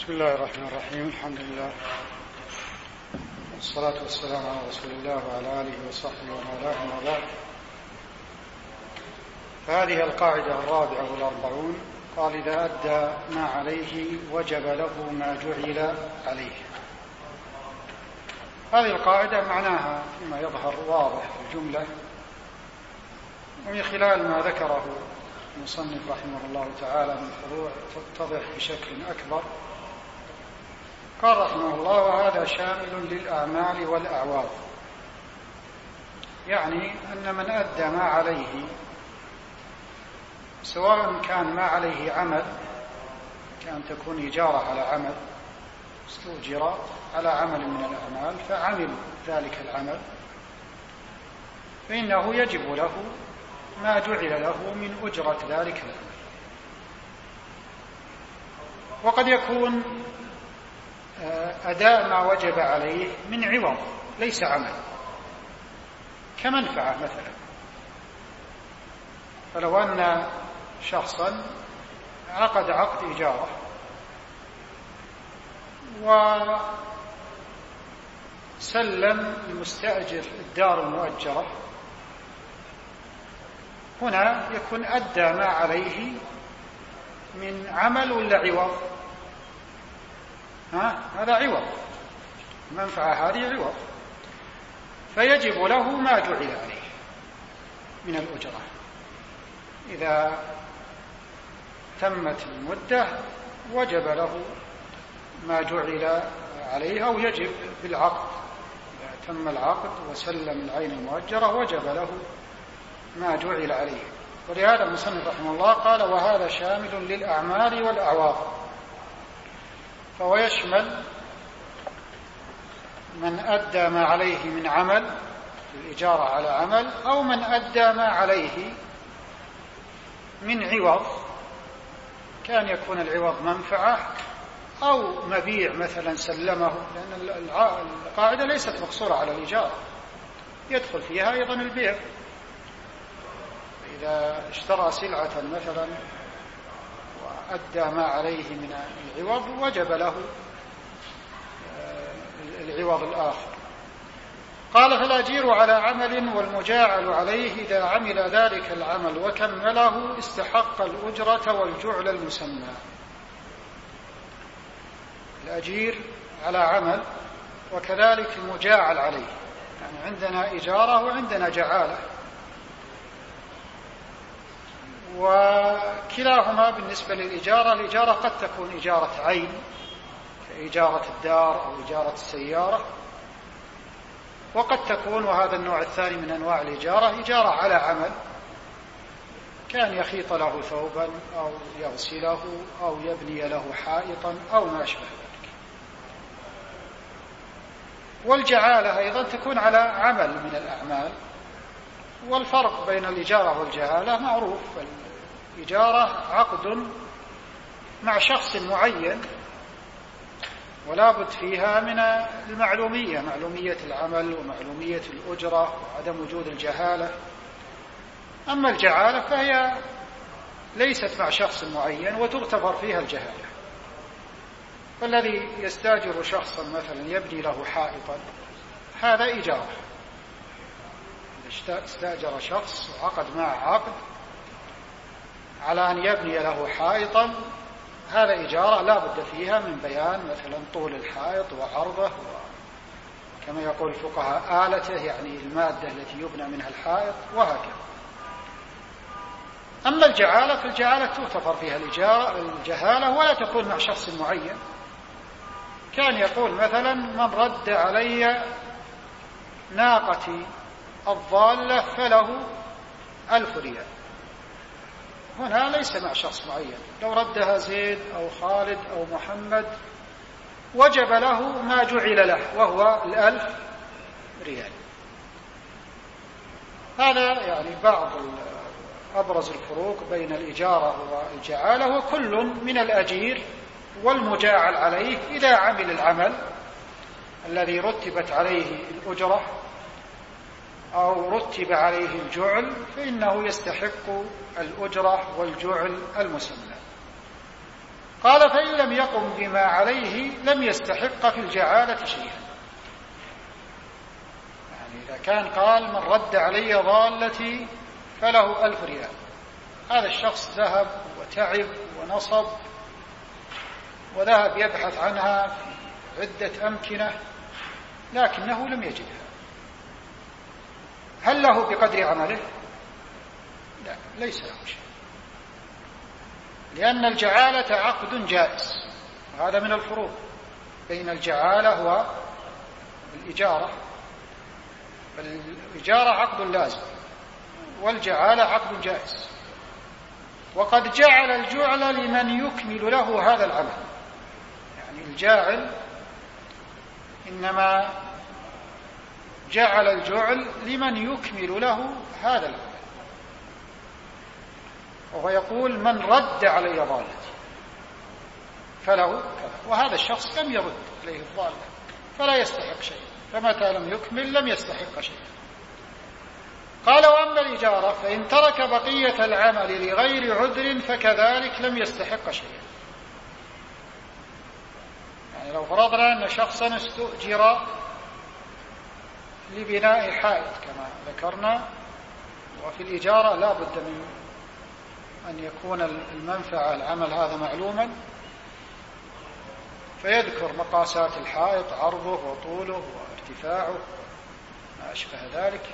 بسم الله الرحمن الرحيم. الحمد لله والصلاة والسلام على رسول الله وعلى آله وصحبه ومن والاه، أما بعد. فهذه القاعدة الرابعة والأربعون. قال: إذا أدى ما عليه وجب له ما جعل عليه. هذه القاعدة معناها فيما يظهر واضح في الجملة، ومن خلال ما ذكره المصنف رحمه الله تعالى من فروع تتضح بشكل أكبر. قال رحمه الله: وهذا شامل للأعمال والأعواض. يعني أن من أدى ما عليه، سواء كان ما عليه عمل، كان تكون إجارة على عمل، استؤجر على عمل من الأعمال فعمل ذلك العمل، فإنه يجب له ما جعل له من أجرة ذلك العمل. وقد يكون أداء ما وجب عليه من عوض ليس عمل، كمنفعة مثلا. فلو أن شخصا عقد عقد إجارة وسلم المستأجر الدار المؤجرة، هنا يكون أدى ما عليه من عمل ولا عوض؟ هذا عوض، المنفعة هذه عوض، فيجب له ما جعل عليه من الأجرة. إذا تمت المدة وجب له ما جعل عليه، أو يجب بالعقد. إذا تم العقد وسلم العين المؤجرة وجب له ما جعل عليه. ولهذا المصنف رحمه الله قال: وهذا شامل للأعمال والأعواض. فهو يشمل من أدى ما عليه من عمل، الإجارة على عمل، أو من أدى ما عليه من عوض، كان يكون العوض منفعة أو مبيع مثلا سلمه، لأن القاعدة ليست مقصورة على الإجارة، يدخل فيها أيضا البيع. إذا اشترى سلعة مثلا وأدى ما عليه من العوض وجب له العوض الآخر. قال: فالأجير على عمل والمجاعل عليه إذا عمل ذلك العمل وكمله استحق الأجرة والجعل المسمى. الأجير على عمل وكذلك المجاعل عليه، يعني عندنا إجارة وعندنا جعالة، وكلاهما بالنسبة للإجارة، الإجارة قد تكون إجارة عين كإجارة الدار أو إجارة السيارة، وقد تكون، وهذا النوع الثاني من أنواع الإجارة، إجارة على عمل، كان يخيط له ثوبا أو يغسله أو يبني له حائطا أو ما أشبه ذلك. والجعالة أيضا تكون على عمل من الأعمال. والفرق بين الإجارة والجعالة معروف. الإجارة عقد مع شخص معين، ولا بد فيها من المعلومية، معلومية العمل ومعلومية الأجرة وعدم وجود الجهالة. أما الجعالة فهي ليست مع شخص معين وتغتفر فيها الجهالة. فالذي يستاجر شخصا مثلا يبني له حائطا، هذا إجارة. استاجر شخص وعقد معه عقد على أن يبني له حائطا، هذا إجارة لا بد فيها من بيان مثلا طول الحائط وعرضه، كما يقول الفقهاء آلته، يعني المادة التي يبنى منها الحائط، وهكذا. أما الجعالة فالجعالة تغتفر فيها الجهالة ولا تكون مع شخص معين. كان يقول مثلا: من رد علي ناقتي الضالة فله 1000 ريال. هنا ليس مع شخص معين، لو ردها زيد أو خالد أو محمد وجب له ما جعل له، وهو 1000 ريال. هذا يعني بعض أبرز الفروق بين الإجارة والجعالة. وكل من الأجير والمجاعل عليه إذا عمل العمل الذي رتبت عليه الأجرة أو رتب عليه الجعل، فإنه يستحق الأجرة والجعل المسمى. قال فإن لم يقم بما عليه لم يستحق في الجعالة شيئا. يعني إذا كان قال من رد علي ضالتي فله 1000 ريال، هذا الشخص ذهب وتعب ونصب وذهب يبحث عنها في عدة أمكنة لكنه لم يجدها، هل له بقدر عمله؟ لا، ليس له شيء، لأن الجعالة عقد جائز، وهذا من الفروق بين الجعالة والإجارة. الإجارة عقد لازم والجعالة عقد جائز، وقد جعل الجعل لمن يكمل له هذا العمل. يعني الجاعل إنما جعل الجعل لمن يكمل له هذا العمل، وهو يقول من رد علي ضالتي فله كذا، وهذا الشخص لم يرد عليه الضالة فلا يستحق شيء، فمتى لم يكمل لم يستحق شيء. قال وأما الإجارة فإن ترك بقية العمل لغير عذر فكذلك لم يستحق شيئا. يعني لو فرضنا أن شخصا استؤجر لبناء حائط كما ذكرنا، وفي الإجارة لا بد من أن يكون المنفعة العمل هذا معلوما، فيذكر مقاسات الحائط، عرضه وطوله وارتفاعه ما أشبه ذلك.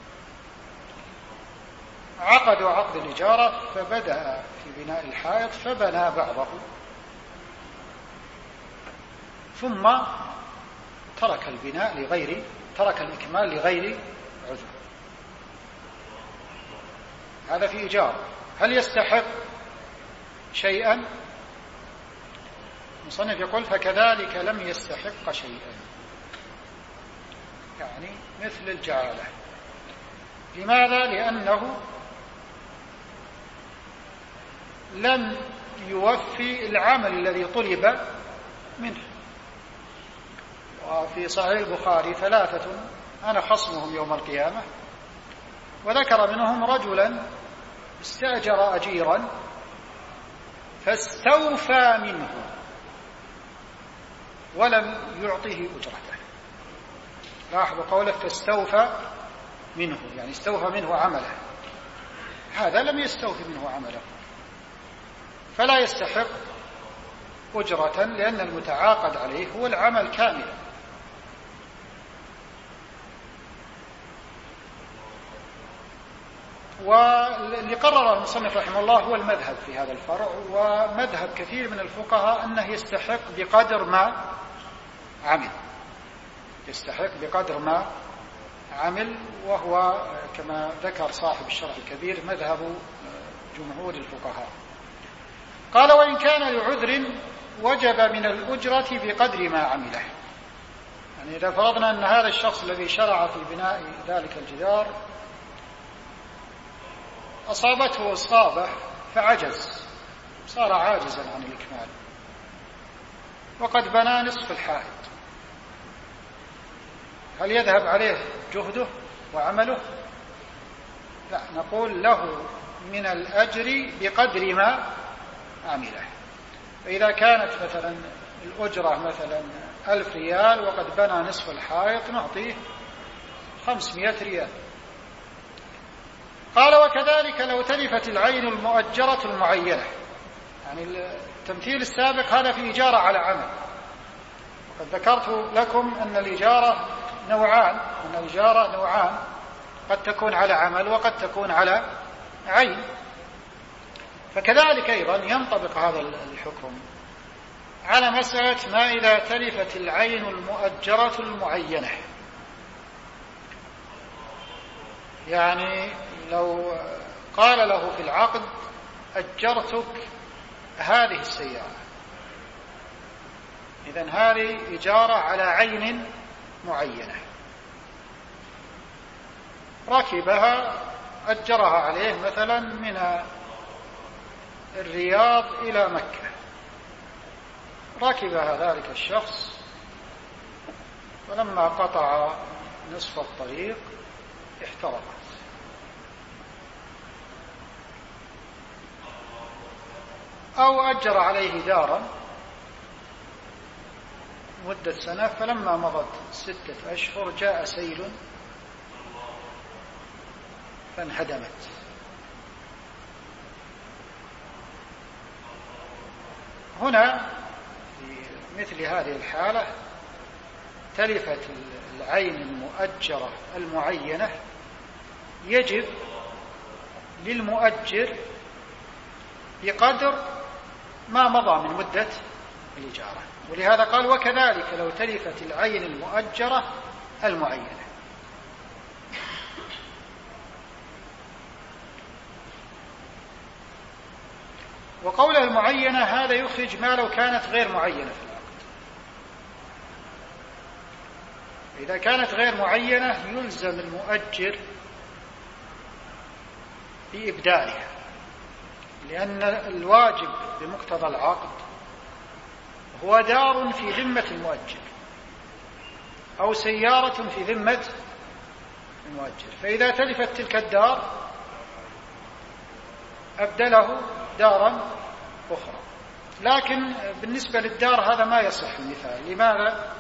عقدوا عقد الإجارة فبدأ في بناء الحائط فبنى بعضه، ثم ترك الإكمال لغير عذر، هذا في إجارة. هل يستحق شيئا؟ المصنف يقول فكذلك لم يستحق شيئا، يعني مثل الجعالة. لماذا؟ لأنه لم يوفي العمل الذي طلب منه. وفي صحيح البخاري 3 أنا خصمهم يوم القيامة، وذكر منهم رجلا استأجر أجيرا فاستوفى منه ولم يعطه أجرته. لاحظوا قوله فاستوفى منه، يعني استوفى منه عمله، هذا لم يستوفي منه عمله فلا يستحق أجرة، لأن المتعاقد عليه هو العمل كاملا. واللي قرره المصنف رحمه الله هو المذهب في هذا الفرع، ومذهب كثير من الفقهاء أنه يستحق بقدر ما عمل، يستحق بقدر ما عمل، وهو كما ذكر صاحب الشرح الكبير مذهب جمهور الفقهاء. قال وإن كان لعذر وجب من الأجرة بقدر ما عمله. يعني إذا فرضنا أن هذا الشخص الذي شرع في بناء ذلك الجدار أصابته إصابة فعجز، صار عاجزا عن الإكمال، وقد بنى نصف الحائط، هل يذهب عليه جهده وعمله؟ لا، نقول له من الأجر بقدر ما عمله. فإذا كانت مثلا الأجرة مثلا 1000 ريال وقد بنى نصف الحائط نعطيه 500 ريال. قال وكذلك لو تلفت العين المؤجرة المعينة. يعني التمثيل السابق هذا في إجارة على عمل، وقد ذكرت لكم أن الإجارة نوعان، قد تكون على عمل وقد تكون على عين، فكذلك أيضا ينطبق هذا الحكم على مسألة ما إذا تلفت العين المؤجرة المعينة. يعني لو قال له في العقد أجرتك هذه السيارة، إذن هذه إجارة على عين معينة، ركبها أجرها عليه مثلا من الرياض إلى مكة، ركبها ذلك الشخص، ولما قطع نصف الطريق احترقت. أو أجر عليه دارا مدة سنة، فلما مضت 6 أشهر جاء سيل فانهدمت. هنا في مثل هذه الحالة تلفت العين المؤجرة المعينة، يجب للمؤجر بقدر ما مضى من مدة الإجارة. ولهذا قال وكذلك لو تلفت العين المؤجرة المعينة. وقوله المعينة هذا يخرج ما لو كانت غير معينة في العقد. إذا كانت غير معينة يلزم المؤجر بإبدائها، لأن الواجب بمقتضى العقد هو دار في ذمة المؤجر أو سيارة في ذمة المؤجر، فإذا تلفت تلك الدار أبدله دارا أخرى. لكن بالنسبة للدار هذا ما يصح المثال. لماذا؟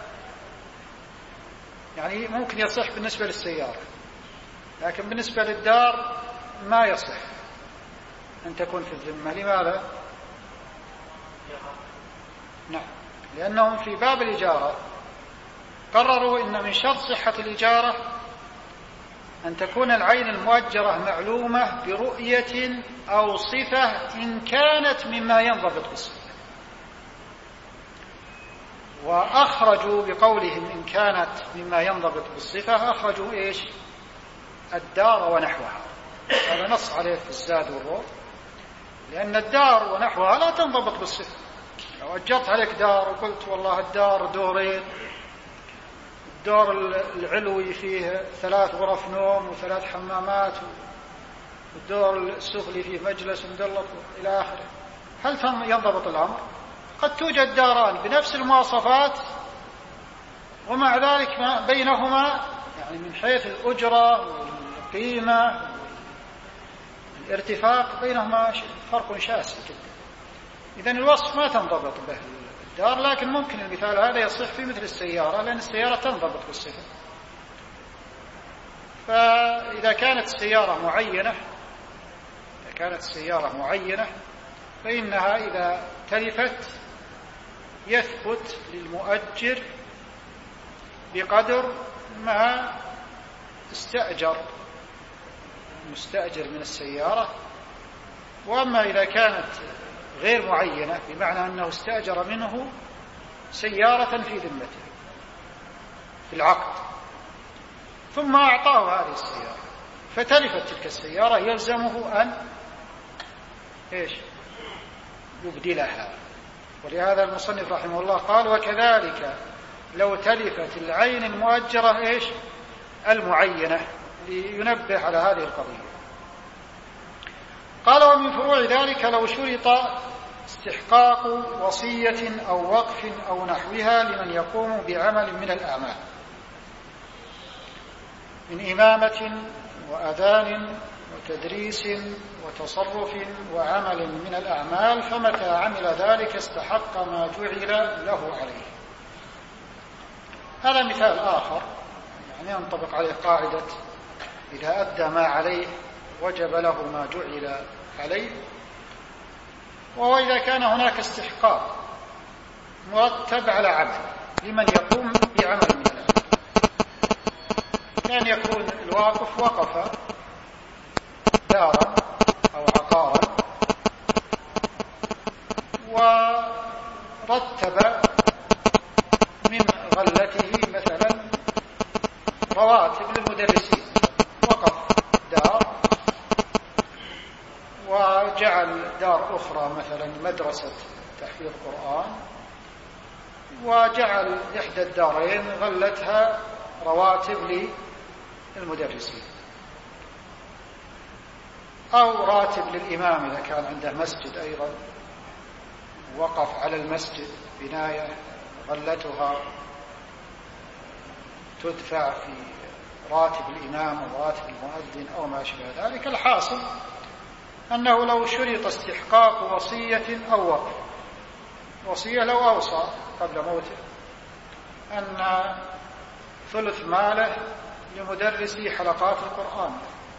يعني ممكن يصح بالنسبة للسيارة، لكن بالنسبة للدار ما يصح أن تكون في الذمة. لماذا؟ نعم، لأنهم في باب الإجارة قرروا إن من شرط صحة الإجارة أن تكون العين المؤجرة معلومة برؤية أو صفة إن كانت مما ينضبط بالصفة. وأخرجوا بقولهم إن كانت مما ينضبط بالصفة، أخرجوا إيش؟ الدار ونحوها. هذا نص عليه في الزاد والروض، لأن الدار ونحوها لا تنضبط بالصفة. لو أجرت عليك دار وقلت والله الدار دورين، الدور العلوي فيه 3 غرف نوم و3 حمامات، والدور السفلي فيه مجلس مدلط إلى آخره، هل ينضبط الأمر؟ قد توجد داران بنفس المواصفات ومع ذلك ما بينهما يعني من حيث الأجرة والقيمة الارتفاق بينهما فرق شاسع جدا. إذن الوصف ما تنضبط به الدار، لكن ممكن المثال هذا يصح في مثل السيارة، لأن السيارة تنضبط بالصفة. فإذا كانت السيارة معينة فإنها إذا تلفت يثبت للمؤجر بقدر ما استأجر المستأجر من السيارة. وأما إذا كانت غير معينة بمعنى أنه استأجر منه سيارة في ذمته في العقد ثم أعطاه هذه السيارة فتلفت تلك السيارة، يلزمه أن يبدلها. ولهذا المصنف رحمه الله قال وكذلك لو تلفت العين المؤجرة المعينة، لينبه على هذه القضية. قال ومن فروع ذلك لو شرط استحقاق وصية أو وقف أو نحوها لمن يقوم بعمل من الأعمال من إمامة وأذان وتدريس وتصرف وعمل من الأعمال، فمتى عمل ذلك استحق ما جعل له عليه. هذا مثال آخر يعني ينطبق عليه قاعدة إذا أدى ما عليه وجب له ما جعل عليه. وهو إذا كان هناك استحقاق مرتب على عمل لمن يقوم بعمل من الأعمال، كان يكون الواقف وقف دارا أو عقارا ورتب من غلته مثلا رواتب للمدرسين، وقف دار وجعل دار أخرى مثلا مدرسة تحفيظ قرآن، وجعل إحدى الدارين غلتها رواتب للمدرسين، أو راتب للإمام إذا كان عنده مسجد أيضا وقف على المسجد بناية غلتها تدفع في راتب الإمام أو راتب المؤذن أو ما شابه ذلك. الحاصل أنه لو شرط استحقاق وصية أو وقف، وصية لو أوصى قبل موته أن ثلث ماله لمدرسي حلقات القرآن،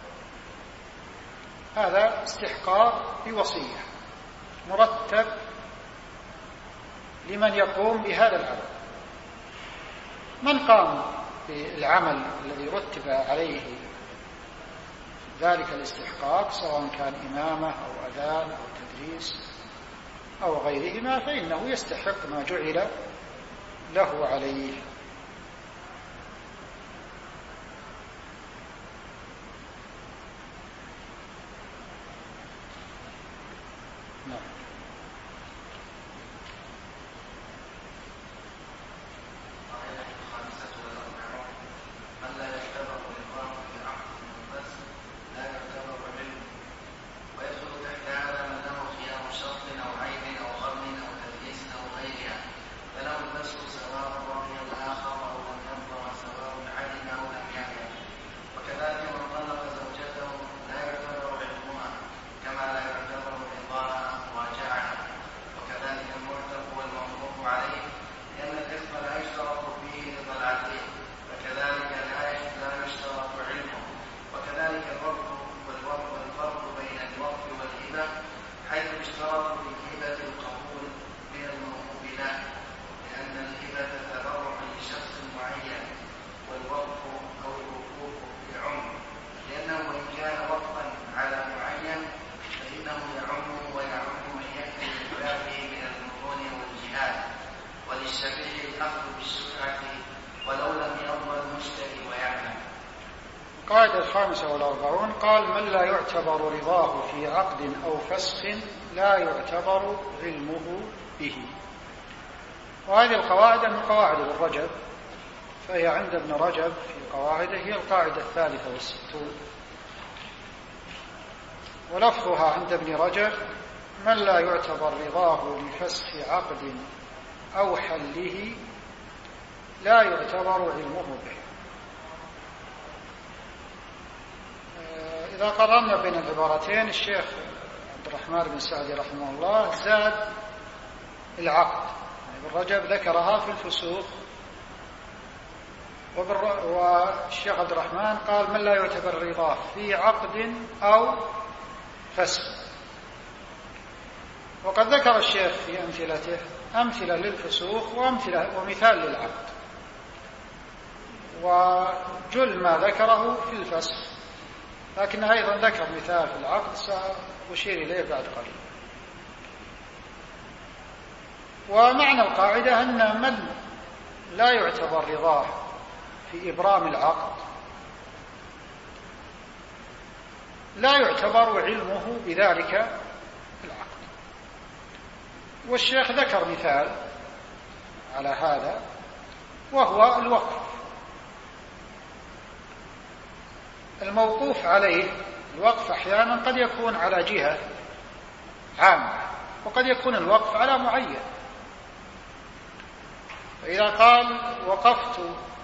هذا استحقاق بوصية مرتب لمن يقوم بهذا العمل. من قام بالعمل الذي رتب عليه ذلك الاستحقاق سواء كان إمامة أو أذان أو تدريس أو غيرهما فإنه يستحق ما جعل له عليه. القاعدة 45 قال: من لا يعتبر رضاه في عقد أو فسخ لا يعتبر علمه به. وهذه القواعد من قواعد ابن رجب، فهي عند ابن رجب في قواعده هي القاعدة 63، ولفظها عند ابن رجب: من لا يعتبر رضاه لفسخ عقد أو حله لا يعتبر علمه به. إذا قررنا بين العبارتين الشيخ عبد الرحمن بن سعدي رحمه الله زاد العقد، يعني ابن رجب ذكرها في الفسوق، والشيخ عبد الرحمن قال: من لا يعتبر رضاه في عقد أو فسخ. وقد ذكر الشيخ في أمثلته أمثلة للفسوق ومثال للعقد، وجل ما ذكره في الفسخ، لكن أيضا ذكر مثال في العقد سأشير إليه بعد قليل. ومعنى القاعدة أن من لا يعتبر رضاه في إبرام العقد لا يعتبر علمه بذلك العقد. والشيخ ذكر مثال على هذا وهو الوقف. الموقوف عليه الوقف أحيانا قد يكون على جهة عامة، وقد يكون الوقف على معين. فإذا قال: وقفت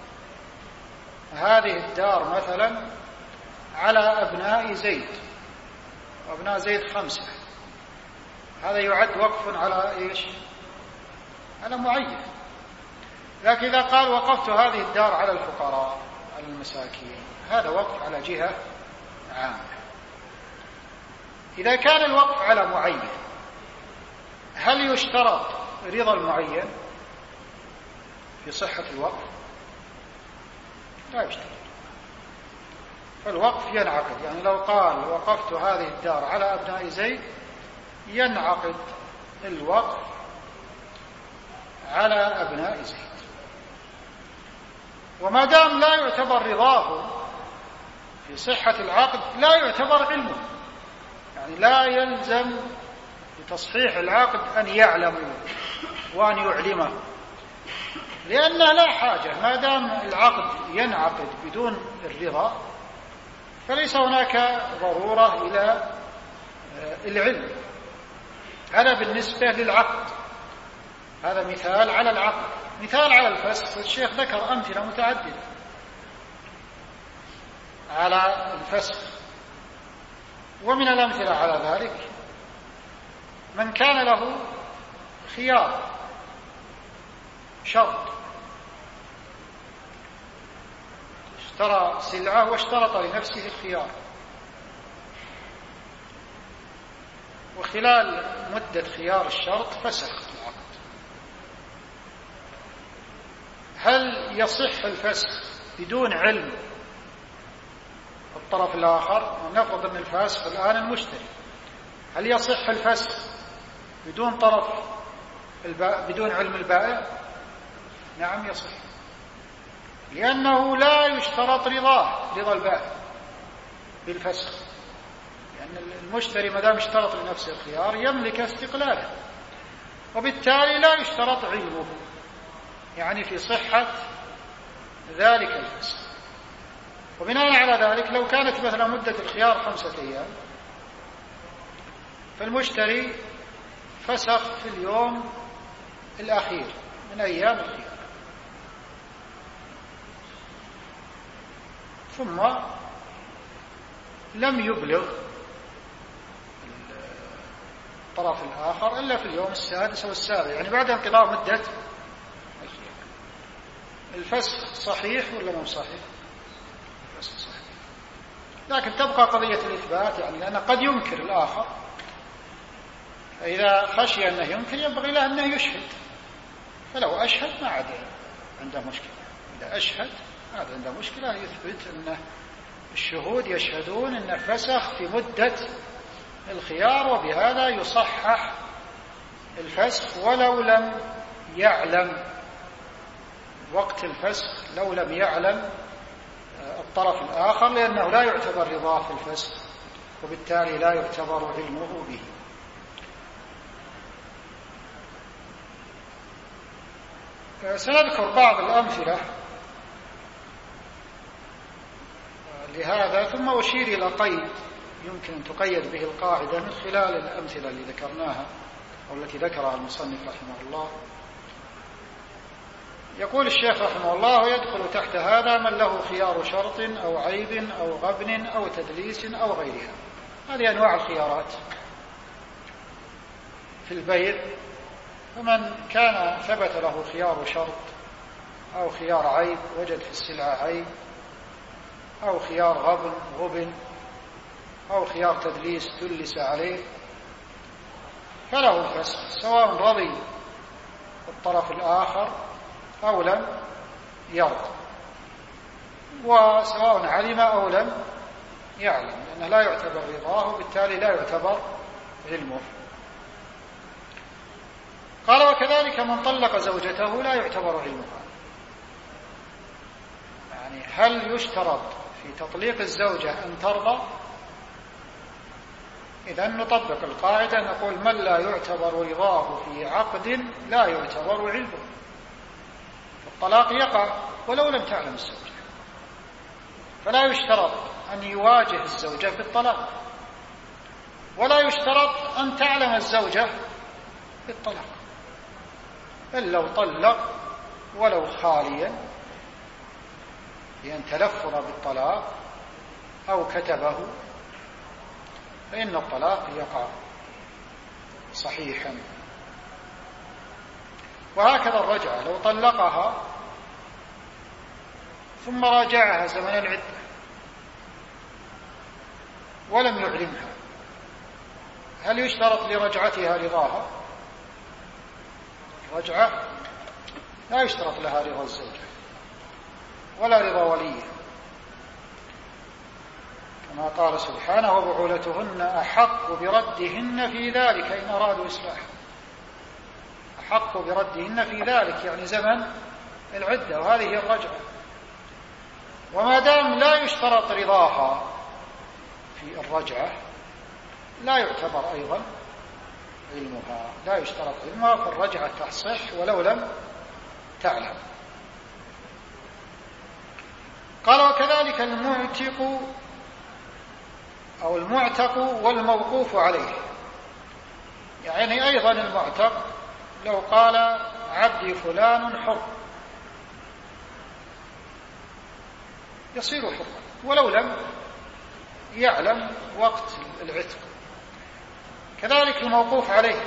هذه الدار مثلا على أبناء زيد، وأبناء زيد 5، هذا يعد وقف على إيش؟ على معين. لكن إذا قال: وقفت هذه الدار على الفقراء على المساكين، هذا وقف على جهة عامة. إذا كان الوقف على معين هل يشترط رضا المعين في صحة الوقف؟ لا يشترط. فالوقف ينعقد، يعني لو قال: وقفت هذه الدار على أبناء زيد، ينعقد الوقف على أبناء زيد. وما دام لا يعتبر رضاه في صحة العقد لا يعتبر علمه، يعني لا يلزم لتصحيح العقد أن يعلم وأن يعلمه، لأنه لا حاجة. ما دام العقد ينعقد بدون الرضا فليس هناك ضرورة إلى العلم. هذا بالنسبة للعقد، هذا مثال على العقد. مثال على الفسخ، الشيخ ذكر أمثلة متعددة على الفسخ. ومن الأمثلة على ذلك من كان له خيار شرط، اشترى سلعة واشترط لنفسه الخيار، وخلال مدة خيار الشرط فسخ العقد، هل يصح الفسخ بدون علم الطرف الآخر؟ نفرض أن الفاسق الآن المشتري، هل يصح الفسخ بدون علم البائع؟ نعم يصح، لأنه لا يشترط رضا البائع بالفسخ، لأن المشتري ما دام اشترط لنفسه الخيار يملك استقلاله، وبالتالي لا يشترط علمه يعني في صحة ذلك الفسخ. وبناء على ذلك لو كانت مثلا مدة الخيار 5 أيام، فالمشتري فسخ في اليوم الأخير من أيام الخيار، ثم لم يبلغ الطرف الآخر إلا في اليوم 6 أو 7، يعني بعد انقضاء مدة الخيار. الفسخ صحيح ولا مو صحيح؟ الفسخ صحيح، لكن تبقى قضية الإثبات، يعني لأن قد ينكر الآخر، فإذا خشي أنه ينكر ينبغي له أنه يشهد، فلو أشهد ما عاد عنده مشكلة. إذا أشهد ما عاد عنده مشكلة، يثبت أن الشهود يشهدون أن فسخ في مدة الخيار، وبهذا يصحح الفسخ ولو لم يعلم وقت الفسخ، لو لم يعلم الطرف الآخر، لأنه لا يعتبر رضاه في الفسخ، وبالتالي لا يعتبر علمه به. سنذكر بعض الأمثلة لهذا، ثم أشير إلى قيد يمكن أن تقيد به القاعدة من خلال الأمثلة اللي ذكرناها أو التي ذكرها المصنف رحمه الله. يقول الشيخ رحمه الله: يدخل تحت هذا من له خيار شرط أو عيب أو غبن أو تدليس أو غيرها. هذه أنواع الخيارات في البيع. فمن كان ثبت له خيار شرط أو خيار عيب، وجد في السلعة عيب، أو خيار غبن أو خيار تدليس دلس عليه، فله الفسخ، سواء رضي الطرف الآخر أو لم يرضى، وسواء علم أو لم يعلم، لأنه لا يعتبر رضاه، وبالتالي لا يعتبر علمه. قال: وكذلك من طلق زوجته لا يعتبر علمها. يعني هل يشترط في تطليق الزوجة أن ترضى؟ إذا نطبق القاعدة، نقول: من لا يعتبر رضاه في عقد لا يعتبر علمه. الطلاق يقع ولو لم تعلم الزوجة، فلا يشترط أن يواجه الزوجة بالطلاق، ولا يشترط أن تعلم الزوجة بالطلاق، بل لو طلق ولو خاليا بأن تلفظ بالطلاق أو كتبه، فإن الطلاق يقع صحيحا. وهكذا الرجعة، لو طلقها ثم راجعها زمن العدة ولم يعلمها، هل يشترط لرجعتها رضاها؟ الرجعة لا يشترط لها رضا الزوجة ولا رضا وليه، كما قال سبحانه: وبعولتهن أحق بردهن في ذلك إن أرادوا إصلاحا. أحق بردهن في ذلك يعني زمن العدة، وهذه هي الرجعة. وما دام لا يشترط رضاها في الرجعة لا يعتبر أيضا علمها، لا يشترط علمها، فالرجعة تصح ولو لم تعلم. قال: وكذلك المعتق أو المعتق والموقوف عليه. يعني أيضا المعتق لو قال: عبدي فلان حر، يصير حرا ولو لم يعلم وقت العتق. كذلك الموقوف عليه،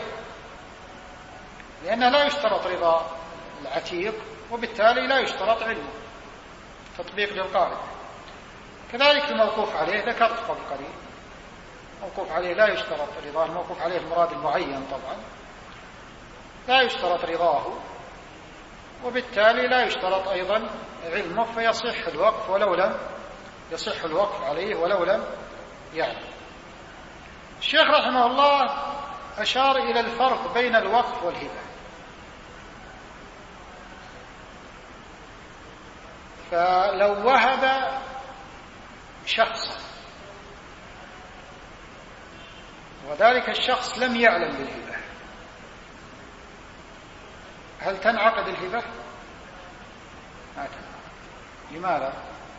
لأنه لا يشترط رضا العتيق، وبالتالي لا يشترط علمه، تطبيق للقاعدة. كذلك الموقوف عليه ذكرت قبل قليل، الموقوف عليه لا يشترط رضاه، الموقوف عليه المراد المعين طبعا، لا يشترط رضاه، وبالتالي لا يشترط أيضا علمه، فيصح الوقف ولو لم يصح الوقف عليه ولو لم يعلم. الشيخ رحمه الله أشار إلى الفرق بين الوقف والهبة. فلو وهب شخصا وذلك الشخص لم يعلم بالهبة، هل تنعقد الهبة؟ ما تنعقد. لماذا؟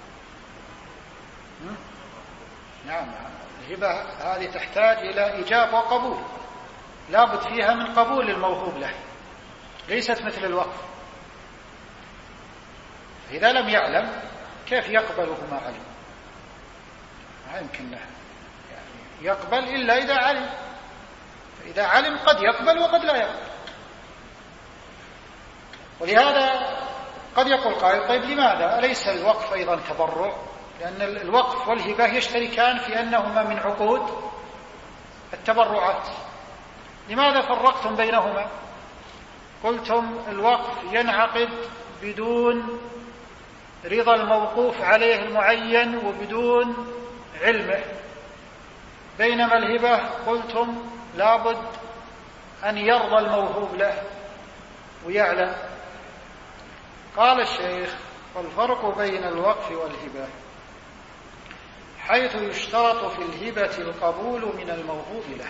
نعم، الهبة هذه تحتاج إلى إيجاب وقبول، لا بد فيها من قبول الموهوب له، ليست مثل الوقف. إذا لم يعلم كيف يقبله ما علم؟ ما يمكن له يعني يقبل إلا إذا علم، فإذا علم قد يقبل وقد لا يقبل. ولهذا قد يقول قائل طيب لماذا أليس الوقف أيضا تبرع؟ لأن الوقف والهبة يشتركان في أنهما من عقود التبرعات، لماذا فرقتم بينهما؟ قلتم الوقف ينعقد بدون رضا الموقوف عليه المعين وبدون علمه، بينما الهبة قلتم لابد أن يرضى الموهوب له ويعلم. قال الشيخ والفرق بين الوقف والهبة حيث يشترط في الهبة القبول من الموهوب له،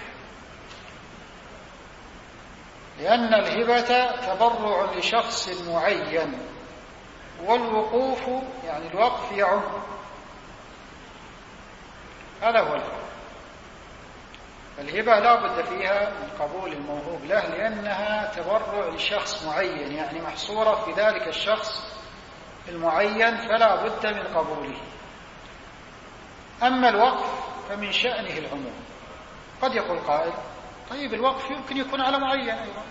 لأن الهبة تبرع لشخص معين، والوقوف يعني الوقف يعم. هذا هو الفرق. الهبة لا بد فيها من قبول الموهوب له، لأنها تبرع لشخص معين، يعني محصورة في ذلك الشخص المعين، فلا بد من قبوله. أما الوقف فمن شأنه العموم. قد يقول قائل طيب الوقف يمكن يكون على معين أيضا.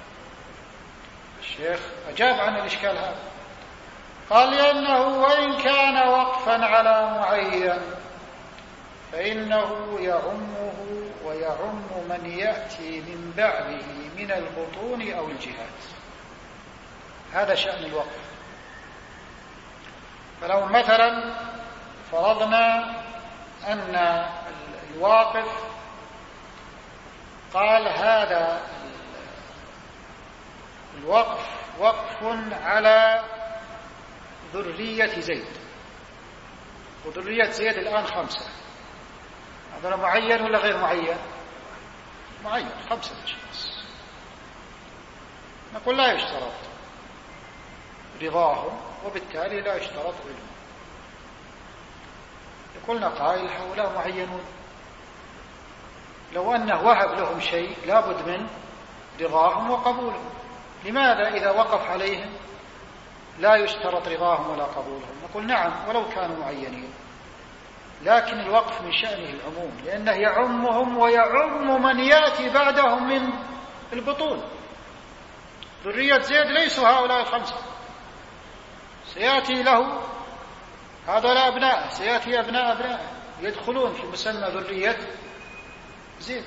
الشيخ أجاب عن الإشكال هذا، قال لأنه وإن كان وقفا على معين فإنه يعمه ويعم من يأتي من بعده من البطون أو الجهات. هذا شأن الوقف. فلو مثلا فرضنا أن الواقف قال هذا الوقف وقف على ذرية زيد، وذرية زيد الآن 5، هذا معين ولا غير معين؟ معين، 5 أشخاص. نقول لا يشترط رضاهم، وبالتالي لا يشترط علمهم. يقولنا قائل هؤلاء معينون، لو أنه وهب لهم شيء لابد من رضاهم وقبولهم، لماذا إذا وقف عليهم لا يشترط رضاهم ولا قبولهم؟ نقول نعم ولو كانوا معينين، لكن الوقف من شأنه العموم، لأنه يعمهم ويعم من يأتي بعدهم من البطون. ذرية زيد ليسوا هؤلاء 5، سيأتي له هذا أبناء، سيأتي أبناء يدخلون في مسمى ذرية زيد.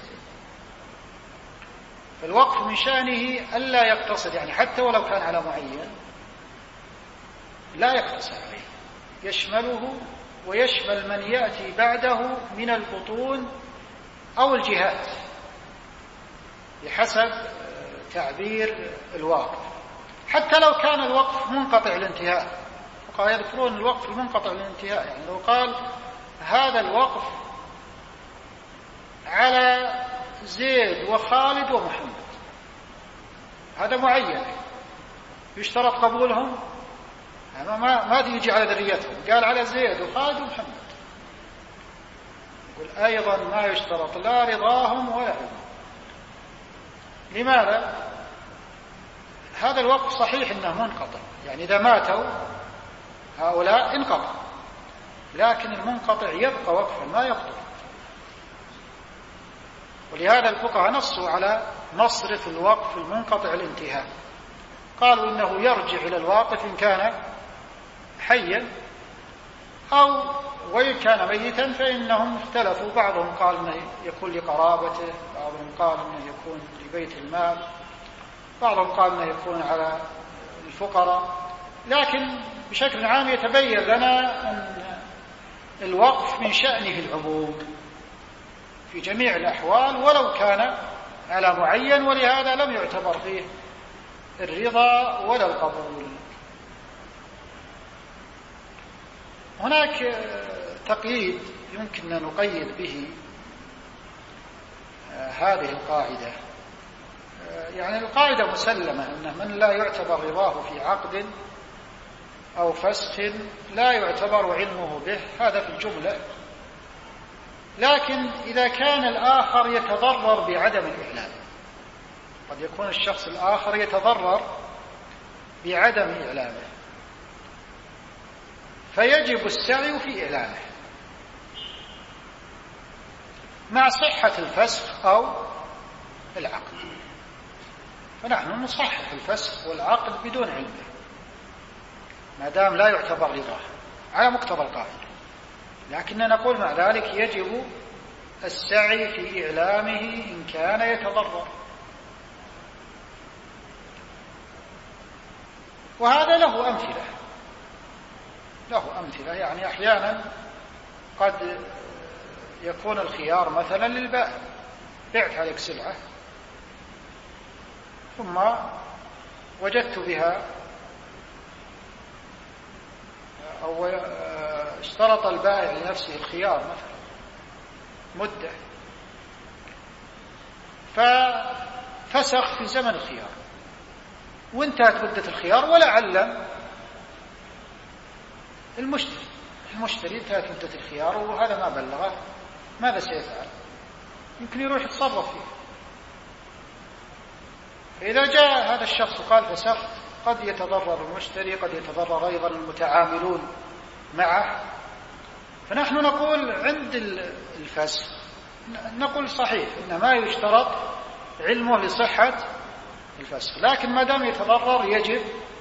فالوقف من شأنه ألا يقتصر، يعني حتى ولو كان على معين لا يقتصر عليه، يشمله ويشمل من يأتي بعده من البطون أو الجهات بحسب تعبير الواقف، حتى لو كان الوقف منقطع الانتهاء. وقال يذكرون الوقف المنقطع الانتهاء، يعني لو قال هذا الوقف على زيد وخالد ومحمد، هذا معين، يشترط قبولهم؟ ما يجي على ذريتهم، قال على زيد وخالد ومحمد، يقول أيضا ما يشترط لا رضاهم ولا علمهم. لماذا؟ هذا الوقف صحيح أنه منقطع، يعني إذا ماتوا هؤلاء انقطع، لكن المنقطع يبقى وقفا ما يبطل. ولهذا الفقهاء نصوا على مصرف الوقف المنقطع الانتهاء، قالوا إنه يرجع إلى الواقف إن كان حيا أو وإن كان ميتا، فإنهم اختلفوا، بعضهم قال أنه يكون لقرابته، بعضهم قال أنه يكون لبيت المال، بعضهم قال أنه يكون على الفقراء. لكن بشكل عام يتبين لنا أن الوقف من شأنه العموم في جميع الأحوال ولو كان على معين، ولهذا لم يعتبر فيه الرضا ولا القبول. هناك تقييد يمكن أن نقيد به هذه القاعدة، يعني القاعدة مسلمة أن من لا يعتبر رضاه في عقد أو فسخ لا يعتبر علمه به، هذا في الجملة. لكن إذا كان الآخر يتضرر بعدم الإعلام، قد يكون الشخص الآخر يتضرر بعدم إعلامه، فيجب السعي في إعلامه مع صحة الفسخ أو العقد. فنحن نصحح الفسخ والعقد بدون علمه ما دام لا يعتبر رضاه على مقتضى القاعدة، لكننا نقول مع ذلك يجب السعي في إعلامه إن كان يتضرر. وهذا له أمثلة، يعني أحيانا قد يكون الخيار مثلا للبائع، بعت عليك سلعة ثم وجدت بها أو اشترط البائع لنفسه الخيار مثلا مدة، ففسخ في زمن الخيار وانتهت مدة الخيار ولا علم المشتري انتهت مدة الخيار وهذا ما بلغه، ماذا سيفعل؟ يمكن يروح يتصرف فيه. فإذا جاء هذا الشخص وقال فسخت، قد يتضرر المشتري، قد يتضرر أيضا المتعاملون معه. فنحن نقول عند الفسخ نقول صحيح إن ما يشترط علمه لصحة الفسخ، لكن ما دام يتضرر يجب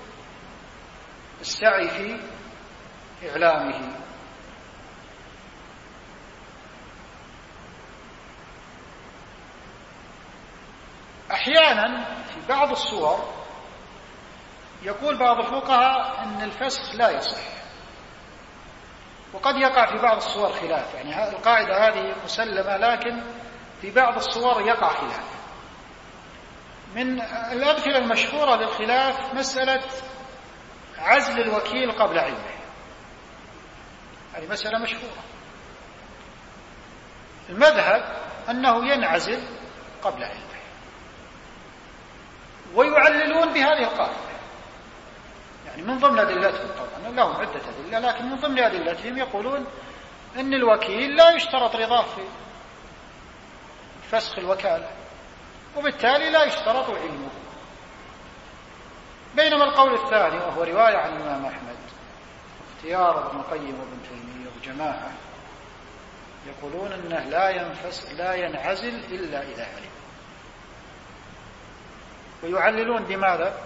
السعي في إعلامه. أحيانا في بعض الصور يقول بعض الفقهاء أن الفسخ لا يصح، وقد يقع في بعض الصور خلاف، يعني القاعدة هذه مسلمة لكن في بعض الصور يقع خلاف. من الأمثلة المشهورة للخلاف مسألة عزل الوكيل قبل علمه، هذه مسألة مشهورة. المذهب أنه ينعزل قبل علمه، ويعللون بهذه القاعدة، يعني من ضمن أدلتهم، طبعا لهم عدة أدلة، لكن من ضمن أدلتهم يقولون أن الوكيل لا يشترط رضاه في فسخ الوكالة، وبالتالي لا يشترط علمه. بينما القول الثاني وهو رواية عن الإمام أحمد، اختيار ابن القيم وابن تيمية وجماعة، يقولون أنه لا ينعزل إلا إذا علم. ويعللون بماذا؟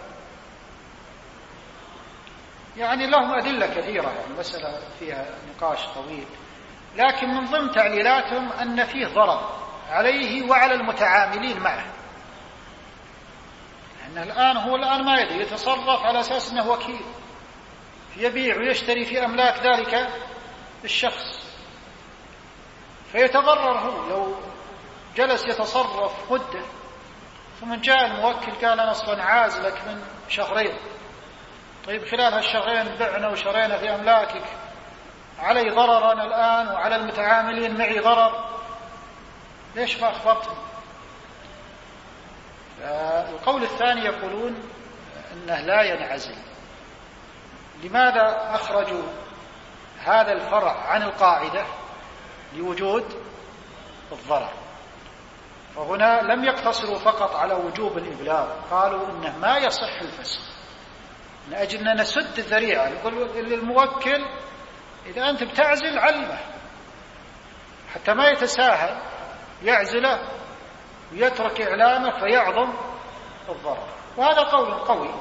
يعني لهم أدلة كثيرة، يعني مسألة فيها نقاش طويل، لكن من ضمن تعليلاتهم أن فيه ضرر عليه وعلى المتعاملين معه، أن هو الآن ما يدري، يتصرف على أساس أنه وكيل، يبيع ويشتري في أملاك ذلك الشخص، فيتضرر هو لو جلس يتصرف مدة ثم جاء الموكل قال أنا أصلا عازلك من شهرين، طيب خلال هالشهرين بعنا وشرينا في أملاكك، علي ضرر أنا الآن وعلى المتعاملين معي ضرر، ليش ما أخبرتني؟ القول الثاني يقولون أنه لا ينعزل. لماذا أخرجوا هذا الفرع عن القاعدة؟ لوجود الضرر. فهنا لم يقتصروا فقط على وجوب الإبلاغ، قالوا إنه ما يصح الفسخ من أجل أن نسد الذريعة، نقول للموكل إذا أنت بتعزل علمه حتى ما يتساهل يعزله ويترك إعلامه فيعظم الضرر، وهذا قول قوي.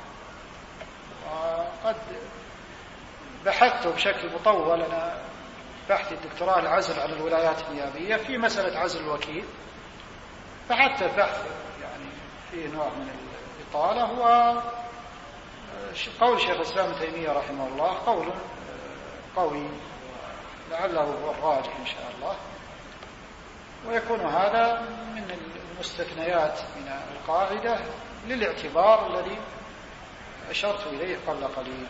وقد بحثت بشكل مطول أنا بحث الدكتوراه العزل على الولايات النيابية في مسألة عزل الوكيل، بحثت البحث يعني فيه نوع من الإطالة. وقول شيخ الإسلام ابن تيمية رحمه الله قول قوي لعله هو الراجح إن شاء الله، ويكون هذا من المستثنيات من القاعدة للاعتبار الذي أشرت إليه قبل قليل.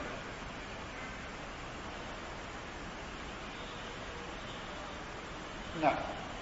نعم.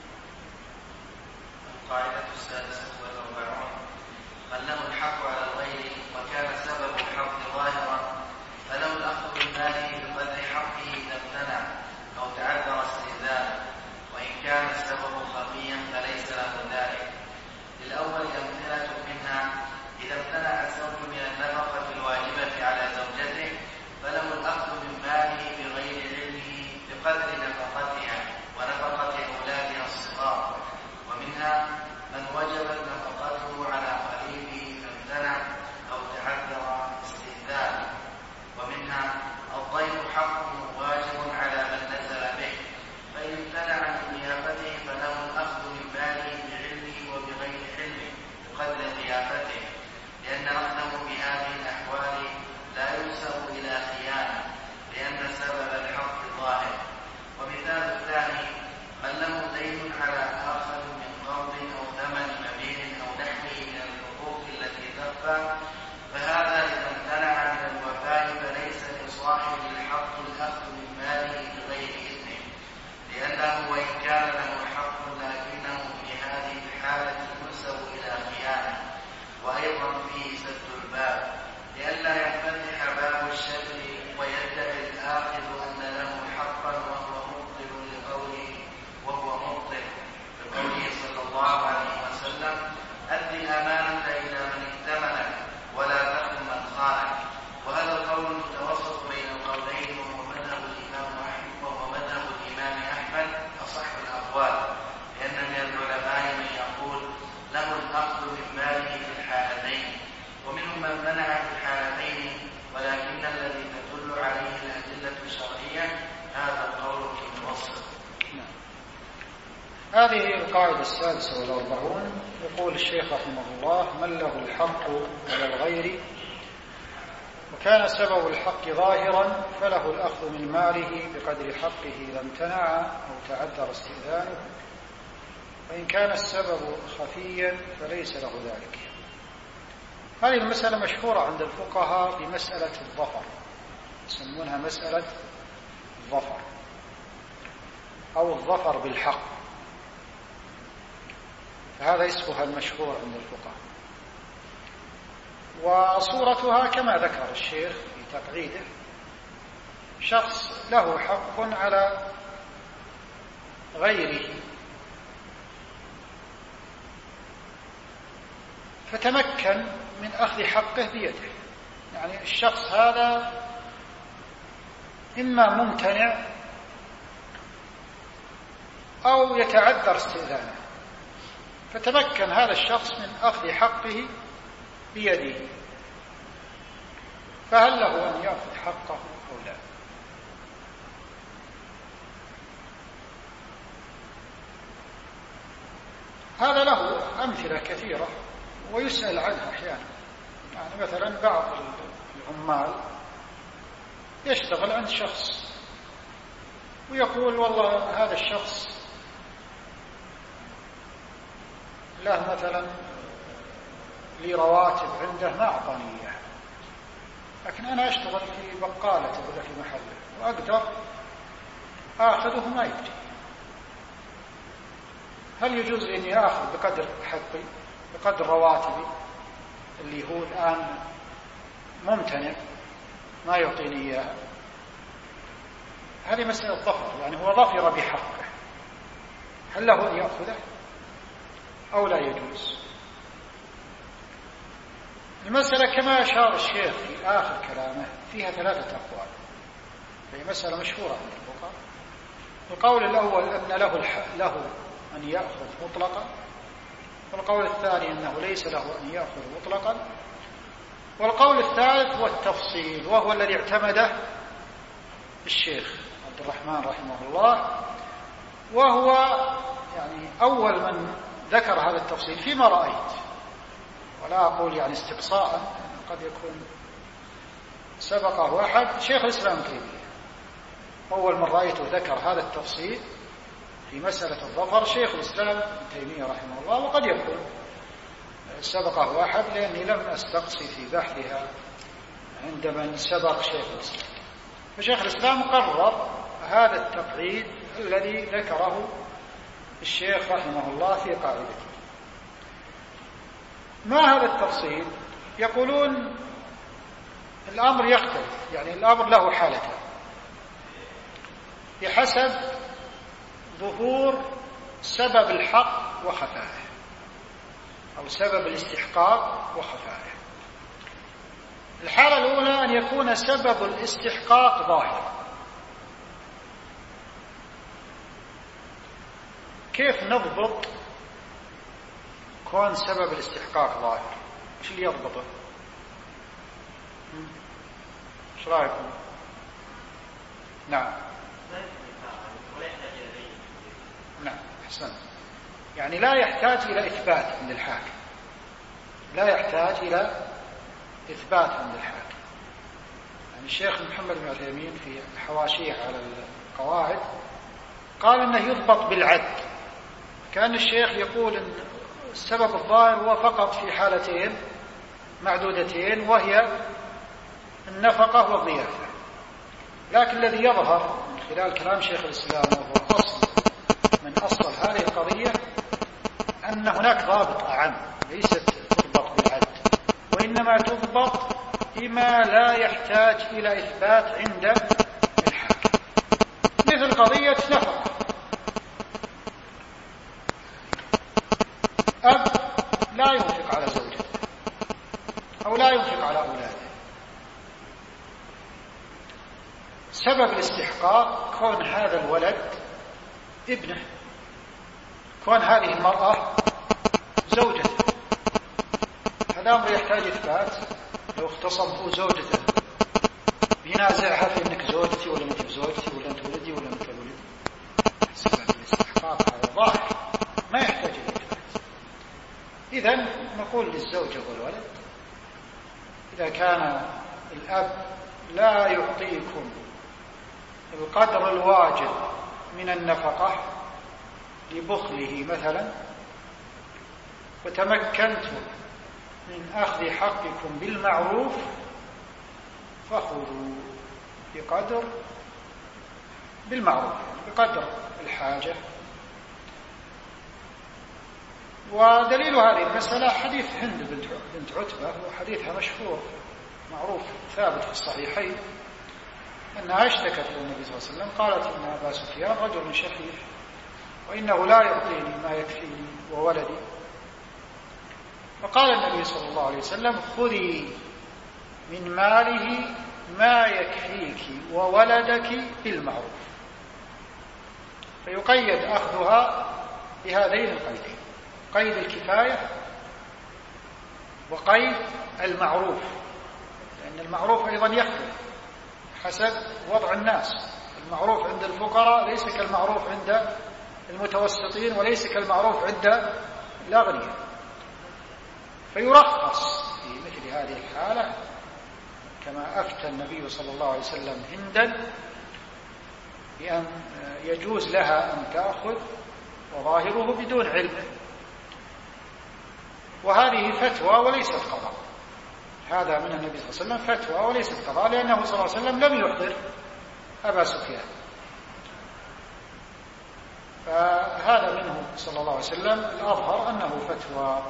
القاعدة السادسة والأربعون: من له الحق على الغير وكان سبب الحق ظاهرا فله الأخذ من ماله بقدر حقه إذا امتنع أو تعذر استئذانه، وإن كان السبب خفيا فليس له ذلك. للأول أمثلة منها: إذا امتنع الزوج من النفقة الواجبة على زوجته فله الأخذ من ماله بغير علمه بقدر نفقتها ونفقة أولادها الصغار. ومنها من وجبت نفقته على قريبه فامتنع أو تعذر استئذانه. ومنها الضيف حقه واجب على من نزل به، فإن امتنع من ضيافته فله الأخذ من ماله بعلمه وبغير علمه بقدر ضيافته، لأن أخذه بهذه الأحوال لا ينسب إلى خيانة، لأن سبب الحق ظاهر. ومثال الثاني: من له دين على آخر من قرض أو ثمن مبيع أو نحوه من الحقوق التي تخفى، فهذا إذا امتنع من الوفاء فليس لصاحب الحق الأخذ من ماله بغير إذنه، لأنه وإن كان له حق لكنه في هذه الحالة ينسب إلى خيانة. وأيضا فيه سد الباب لئلا ينفتح باب الشر ويدعي الآخذ أن له حقا وهو مبطل بقوله صلى الله عليه وسلم: أدي الأمانة إلى من ائتمنك ولا تخن من خانك. وهذا القول المتوسط بين القولين وهو مذهب الإمام أحمد أصح الأقوال، لأن من العلماء من يقول له الأخذ من ماله في الحالتين، ومنهم من منع في الحالتين، ولكن الذي تدل عليه الأدلة الشرعية هذا القول المتوسط. هذه القاعدة السادسة والأربعون. يقول الشيخ رحمه الله: من له الحق على الغير وكان سبب الحق ظاهرا فله الأخذ من ماله بقدر حقه إذا امتنع أو تعذر استئذانه، وإن كان السبب خفيا فليس له ذلك. هذه المسألة مشهورة عند الفقهاء بمسألة الظفر، يسمونها مسألة الظفر أو الظفر بالحق، هذا اسمها المشهور عند الفقهاء. وصورتها كما ذكر الشيخ في تقعيده: شخص له حق على غيره فتمكن من أخذ حقه بيده، يعني الشخص هذا إما ممتنع أو يتعذر استئذانه، فتمكن هذا الشخص من أخذ حقه بيده، فهل له أن يأخذ حقه أو لا؟ هذا له أمثلة كثيرة ويسأل عنها أحيانا. يعني مثلا بعض العمال يشتغل عند شخص ويقول: والله هذا الشخص له مثلا لي رواتب عنده ما أعطاني إياها، لكن أنا أشتغل في بقالة ولا في محله وأقدر آخذه ما يجري، هل يجوز إني آخذ بقدر حقي بقدر رواتبي اللي هو الآن ممتنع ما يعطيني إياها؟ هذه مسألة ظفر، يعني هو ظفر بحقه، هل له أن يأخذه أو لا يجوز؟ المسألة كما أشار الشيخ في آخر كلامه فيها ثلاثة أقوال، هي مسألة مشهورة عند الفقهاء. القول الأول أن له أن يأخذ مطلقا، والقول الثاني أنه ليس له أن يأخذ مطلقا. والقول الثالث هو التفصيل، وهو الذي اعتمده الشيخ عبد الرحمن رحمه الله، وهو يعني أول من ذكر هذا التفصيل فيما رأيت، ولا أقول يعني استقصاء، قد يكون سبقه أحد. شيخ الإسلام ابن تيمية أول من رأيته ذكر هذا التفصيل في مسألة الظفر شيخ الإسلام ابن تيمية رحمه الله، وقد يكون سبقه أحد لأني لم أستقصي في بحثها عند من سبق شيخ الإسلام. فشيخ الإسلام قرر هذا التقعيد الذي ذكره الشيخ رحمه الله في قاعدته. ما هذا التفصيل؟ يقولون الأمر يختلف، يعني الأمر له حالتان بحسب ظهور سبب الحق وخفائه، أو سبب الاستحقاق وخفائه. الحالة الأولى أن يكون سبب الاستحقاق ظاهرا. كيف نضبط كون سبب الاستحقاق ظاهر؟ ايش اللي يضبطه؟ ايش رايكم؟ نعم نعم احسنت. يعني لا يحتاج الى اثبات عند الحاكم، لا يحتاج الى اثبات عند الحاكم. يعني الشيخ محمد بن عثيمين في حواشيه على القواعد قال انه يضبط بالعد. كان الشيخ يقول ان السبب الظاهر هو فقط في حالتين معدودتين، وهي النفقة والضيافة. لكن الذي يظهر من خلال كلام شيخ الإسلام، وهو أصل من أصل هذه القضية، أن هناك ضابط أعم ليست تضبط بالعد، وإنما تضبط بما لا يحتاج إلى إثبات عند الحاكم، مثل قضية نفقة. أب لا ينفق على زوجته أو لا ينفق على أولاده، سبب الاستحقاق كون هذا الولد ابنه، كون هذه المرأة زوجته. هذا أمر يحتاج إثبات. لو اختصم هو زوجته بينازعها في أنك زوجتي ولا أنت بزوجتي ولا أنت ولدي ولا أنت ولدي، سبب الاستحقاق هذا ظاهر ما يحتاج إلى إثبات. إذن نقول للزوجة والولد إذا كان الأب لا يعطيكم القدر الواجب من النفقة لبخله مثلا، وتمكنتم من أخذ حقكم بالمعروف، فخذوا بقدر بالمعروف بقدر الحاجة. ودليل هذه المسألة حديث هند بنت عتبة، وحديثها مشهور معروف ثابت في الصحيحين، أنها اشتكت إلى النبي صلى الله عليه وسلم قالت إن أبا سفيان رجل شحيح وإنه لا يعطيني ما يكفيني وولدي. فقال النبي صلى الله عليه وسلم خذي من ماله ما يكفيك وولدك بالمعروف. فيقيد أخذها بهذين القيدين، قيد الكفاية وقيد المعروف، لأن المعروف أيضا يختلف حسب وضع الناس. المعروف عند الفقراء ليس كالمعروف عند المتوسطين، وليس كالمعروف عند الأغنياء. فيرخص في مثل هذه الحالة كما أفتى النبي صلى الله عليه وسلم هندا بأن يجوز لها أن تأخذ وظاهره بدون علم. وهذه فتوى وليست قضاء، هذا من النبي صلى الله عليه وسلم فتوى وليست قضاء، لأنه صلى الله عليه وسلم لم يحضر أبا سفيان، فهذا منه صلى الله عليه وسلم الأظهر أنه فتوى.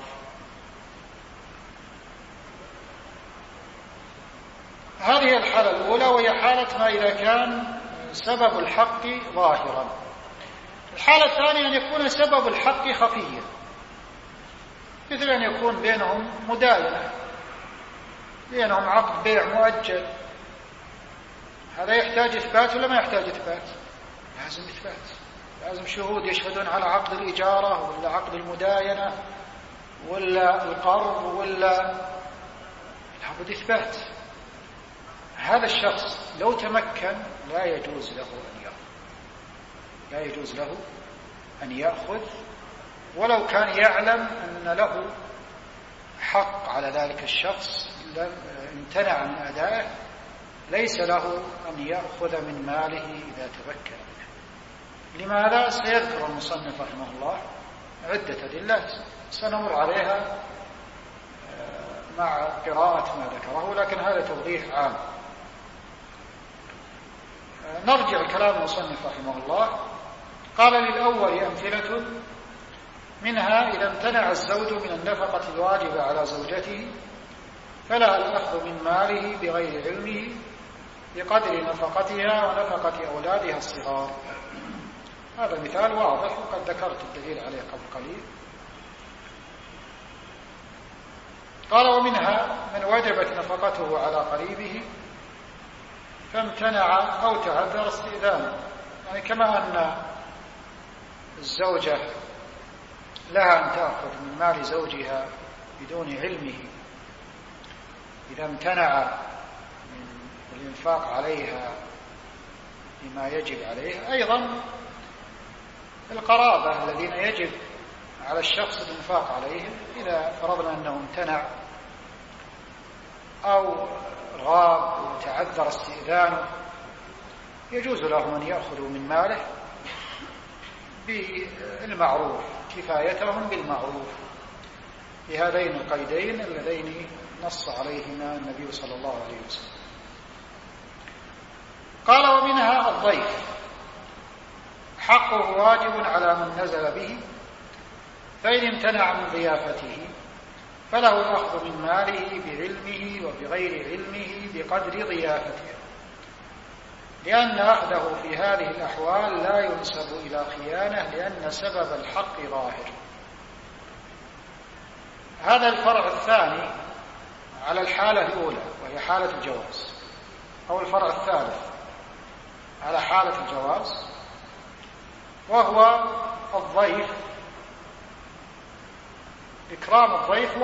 هذه الحالة الأولى، وهي حالة ما إذا كان سبب الحق ظاهرا. الحالة الثانية أن يكون سبب الحق خفيا، مثل أن يكون بينهم مداينة، بينهم عقد بيع مؤجل. هذا يحتاج إثبات ولا ما يحتاج إثبات؟ لازم إثبات، لازم شهود يشهدون على عقد الإجارة ولا عقد المداينة ولا القرض ولا لابد إثبات. هذا الشخص لو تمكن لا يجوز له أن يأخذ ولو كان يعلم أن له حق على ذلك الشخص امتنع من أدائه، ليس له أن يأخذ من ماله إذا تمكن منه. لماذا؟ سيذكر المصنف رحمه الله عدة أدلات سنمر عليها مع قراءة ما ذكره، لكن هذا توضيح عام. نرجع الكلام المصنف رحمه الله. قال: للأول أمثلة، منها إذا امتنع الزوج من النفقة الواجبة على زوجته فلا الأخذ من ماله بغير علمه بقدر نفقتها ونفقة أولادها الصغار. هذا مثال واضح وقد ذكرت الدليل عليه قبل قليل. قال: ومنها من وجبت نفقته على قريبه فامتنع أو تعذر استئذانه، يعني كما أن الزوجة لها أن تأخذ من مال زوجها بدون علمه إذا امتنع من الإنفاق عليها بما يجب عليها، أيضا القرابة الذين يجب على الشخص الإنفاق عليهم إذا فرضنا أنه امتنع أو غاب وتعذر استئذانه يجوز لهم أن يأخذوا من ماله بالمعروف، كفايتهم بالمعروف، بهذين القيدين اللذين نص عليهما النبي صلى الله عليه وسلم. قال: ومنها الضيف حقه واجب على من نزل به، فإن امتنع من ضيافته فله الأخذ من ماله بعلمه وبغير علمه بقدر ضيافته، لأن أخذه في هذه الأحوال لا ينسب إلى خيانة لأن سبب الحق ظاهر. هذا الفرع الثاني على الحالة الأولى وهي حالة الجواز، أو الفرع الثالث على حالة الجواز وهو الضيف. إكرام الضيف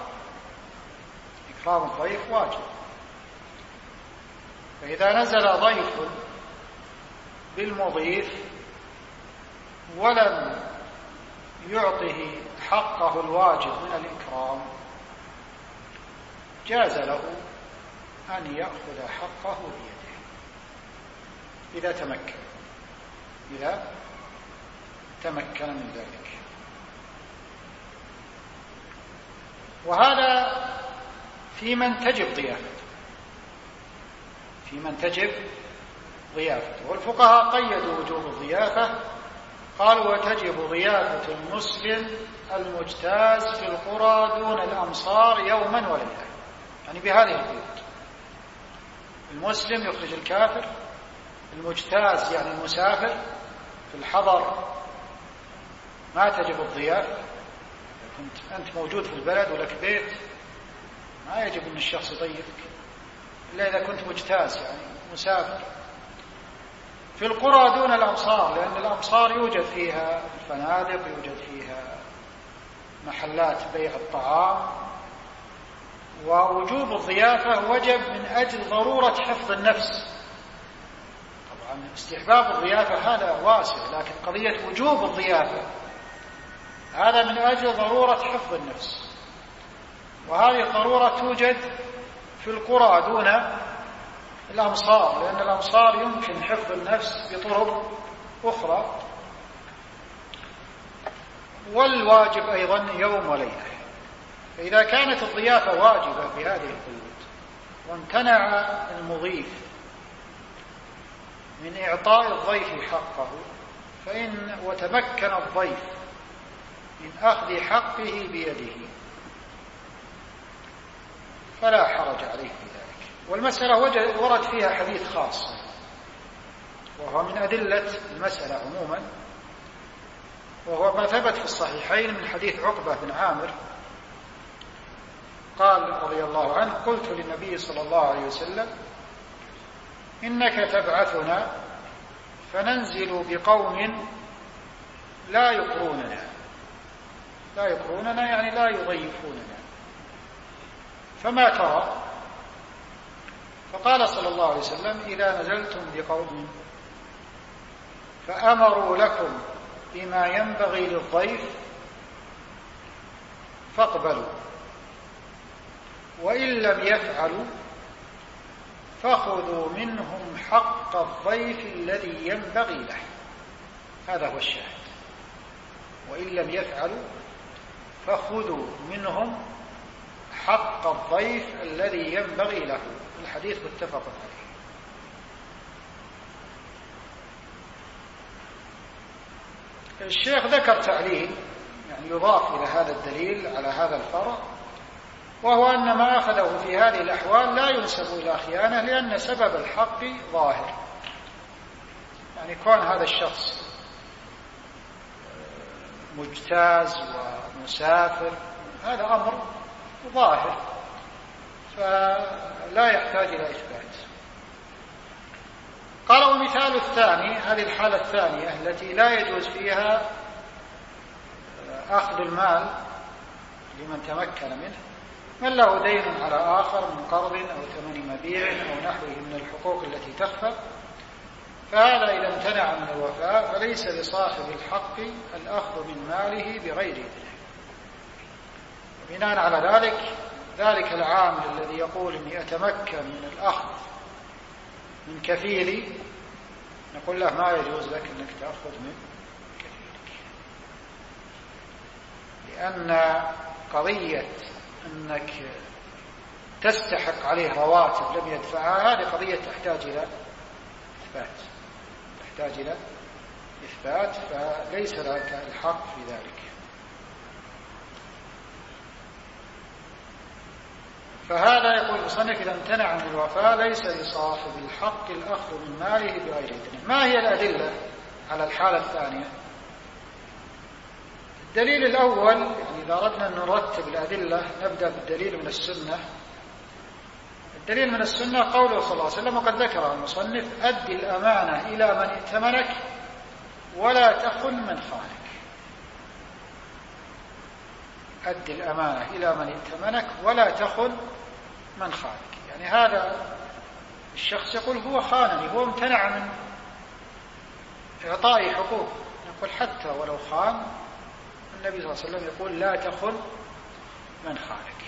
واجب، فإذا نزل ضيف بالمضيف ولم يعطه حقه الواجب من الإكرام جاز له أن يأخذ حقه بيده إذا تمكن من ذلك. وهذا في من تجب ضيافته، والفقهاء قيدوا وجوب الضيافة، قالوا: وتجب ضيافة المسلم المجتاز في القرى دون الأمصار يوما وليلة، يعني بهذه القيود. المسلم يخرج الكافر، المجتاز يعني المسافر في الحضر ما تجب الضيافة. كنت أنت موجود في البلد ولك بيت ما يجب أن الشخص يضيفك إلا إذا كنت مجتاز يعني مسافر. في القرى دون الأمصار، لأن الأمصار يوجد فيها الفنادق، يوجد فيها محلات بيع الطعام، ووجوب الضيافة وجب من أجل ضرورة حفظ النفس. طبعا استحباب الضيافة هذا واسع، لكن قضية وجوب الضيافة هذا من أجل ضرورة حفظ النفس، وهذه الضرورة توجد في القرى دون الأمصار، لأن الأمصار يمكن حفظ النفس بطرق أخرى. والواجب أيضا يوم وليلة. فإذا كانت الضيافة واجبة بهذه القيود وامتنع المضيف من إعطاء الضيف حقه وتمكن الضيف من أخذ حقه بيده فلا حرج عليه في ذلك. والمسألة ورد فيها حديث خاص وهو من أدلة المسألة عموما، وهو ما ثبت في الصحيحين من حديث عقبة بن عامر قال رضي الله عنه: قلت للنبي صلى الله عليه وسلم: إنك تبعثنا فننزل بقوم لا يقروننا لا يكروننا يعني لا يضيفوننا. فما ترى؟ فقال صلى الله عليه وسلم: إذا نزلتم بقوم فأمروا لكم بما ينبغي للضيف فاقبلوا، وإن لم يفعلوا فخذوا منهم حق الضيف الذي ينبغي له. هذا هو الشاهد. وإن لم يفعلوا فخذوا منهم حق الضيف الذي ينبغي له. الحديث متفق عليه. الشيخ ذكر تعليل يعني يضاف إلى هذا الدليل على هذا الفرع، وهو أن ما أخذه في هذه الأحوال لا ينسب إلى خيانة، لأن سبب الحق ظاهر. يعني كون هذا الشخص مجتاز ومسافر هذا أمر ظاهر، فلا يحتاج إلى إثبات. قال: ومثال الثاني، هذه الحالة الثانية التي لا يجوز فيها أخذ المال لمن تمكن منه، من له دين على آخر من قرض أو ثمن مبيع أو نحوه من الحقوق التي تخفى، فهذا إذا امتنع من الوفاء فليس لصاحب الحق الأخذ من ماله بغير إذنه. بناء على ذلك العامل الذي يقول إني أتمكن من الأخذ من كفيلي، نقول له: ما يجوز لك أنك تأخذ من كفيلك، لأن قضية أنك تستحق عليه رواتب لم يدفعها هذه قضية تحتاج إلى إثبات، فليس لك الحق في ذلك. فهذا يقول المصنف: إذا امتنع من الوفاء ليس لصاحب الحق الأخذ من ماله بغير إذنه. ما هي الأدلة على الحالة الثانية؟ الدليل الأول، يعني إذا أردنا أن نرتب الأدلة نبدأ بالدليل من السنة. الدليل من السنة قوله صلى الله عليه وسلم، وقد ذكر المصنف: أد الأمانة إلى من ائتمنك ولا تخن من خانك. أد الأمانة إلى من ائتمنك ولا تخن من خانك. يعني هذا الشخص يقول هو خانني، هو امتنع من إعطائي حقوق، نقول حتى ولو خان النبي صلى الله عليه وسلم يقول: لا تخن من خانك.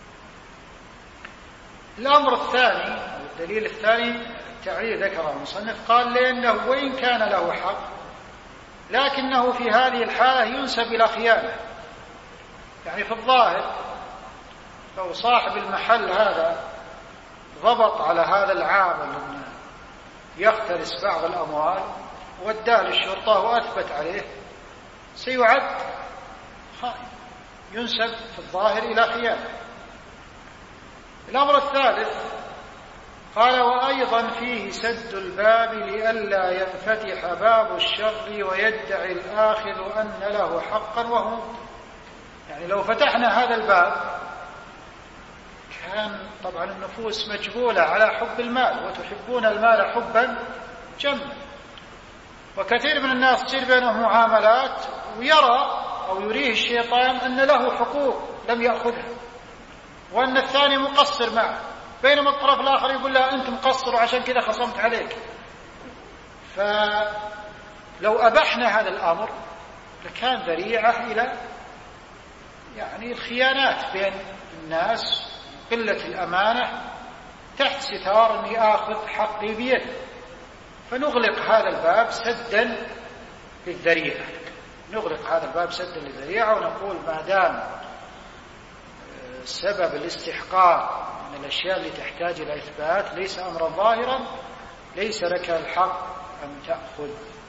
الأمر الثاني، الدليل الثاني التعليل ذكره المصنف، قال: لأنه وإن كان له حق لكنه في هذه الحالة ينسب إلى خيانة. يعني في الظاهر لو صاحب المحل هذا ضبط على هذا العامل أنه يختلس بعض الأموال واداه للشرطة وأثبت عليه، سيعد خائن، ينسب في الظاهر إلى خيانة. الأمر الثالث قال: وأيضا فيه سد الباب لئلا ينفتح باب الشر ويدعي الآخذ أن له حقا وهو. يعني لو فتحنا هذا الباب كان طبعا النفوس مجبولة على حب المال، وتحبون المال حبا جما، وكثير من الناس تصير بينهم معاملات ويرى أو يريه الشيطان أن له حقوق لم يأخذها وأن الثاني مقصر معه، بينما الطرف الآخر يقول له: أنت مقصر وعشان كذا خصمت عليك. فلو أبحنا هذا الأمر لكان ذريعة إلى يعني الخيانات بين الناس، قلة الأمانة تحت ستار أني آخذ حقي بيد، فنغلق هذا الباب سدا للذريعة، نغلق هذا الباب سدا للذريعة، ونقول ما دام سبب الاستحقاق من الأشياء اللي تحتاج إلى إثبات ليس أمرا ظاهرا، ليس لك الحق أن تأخذ.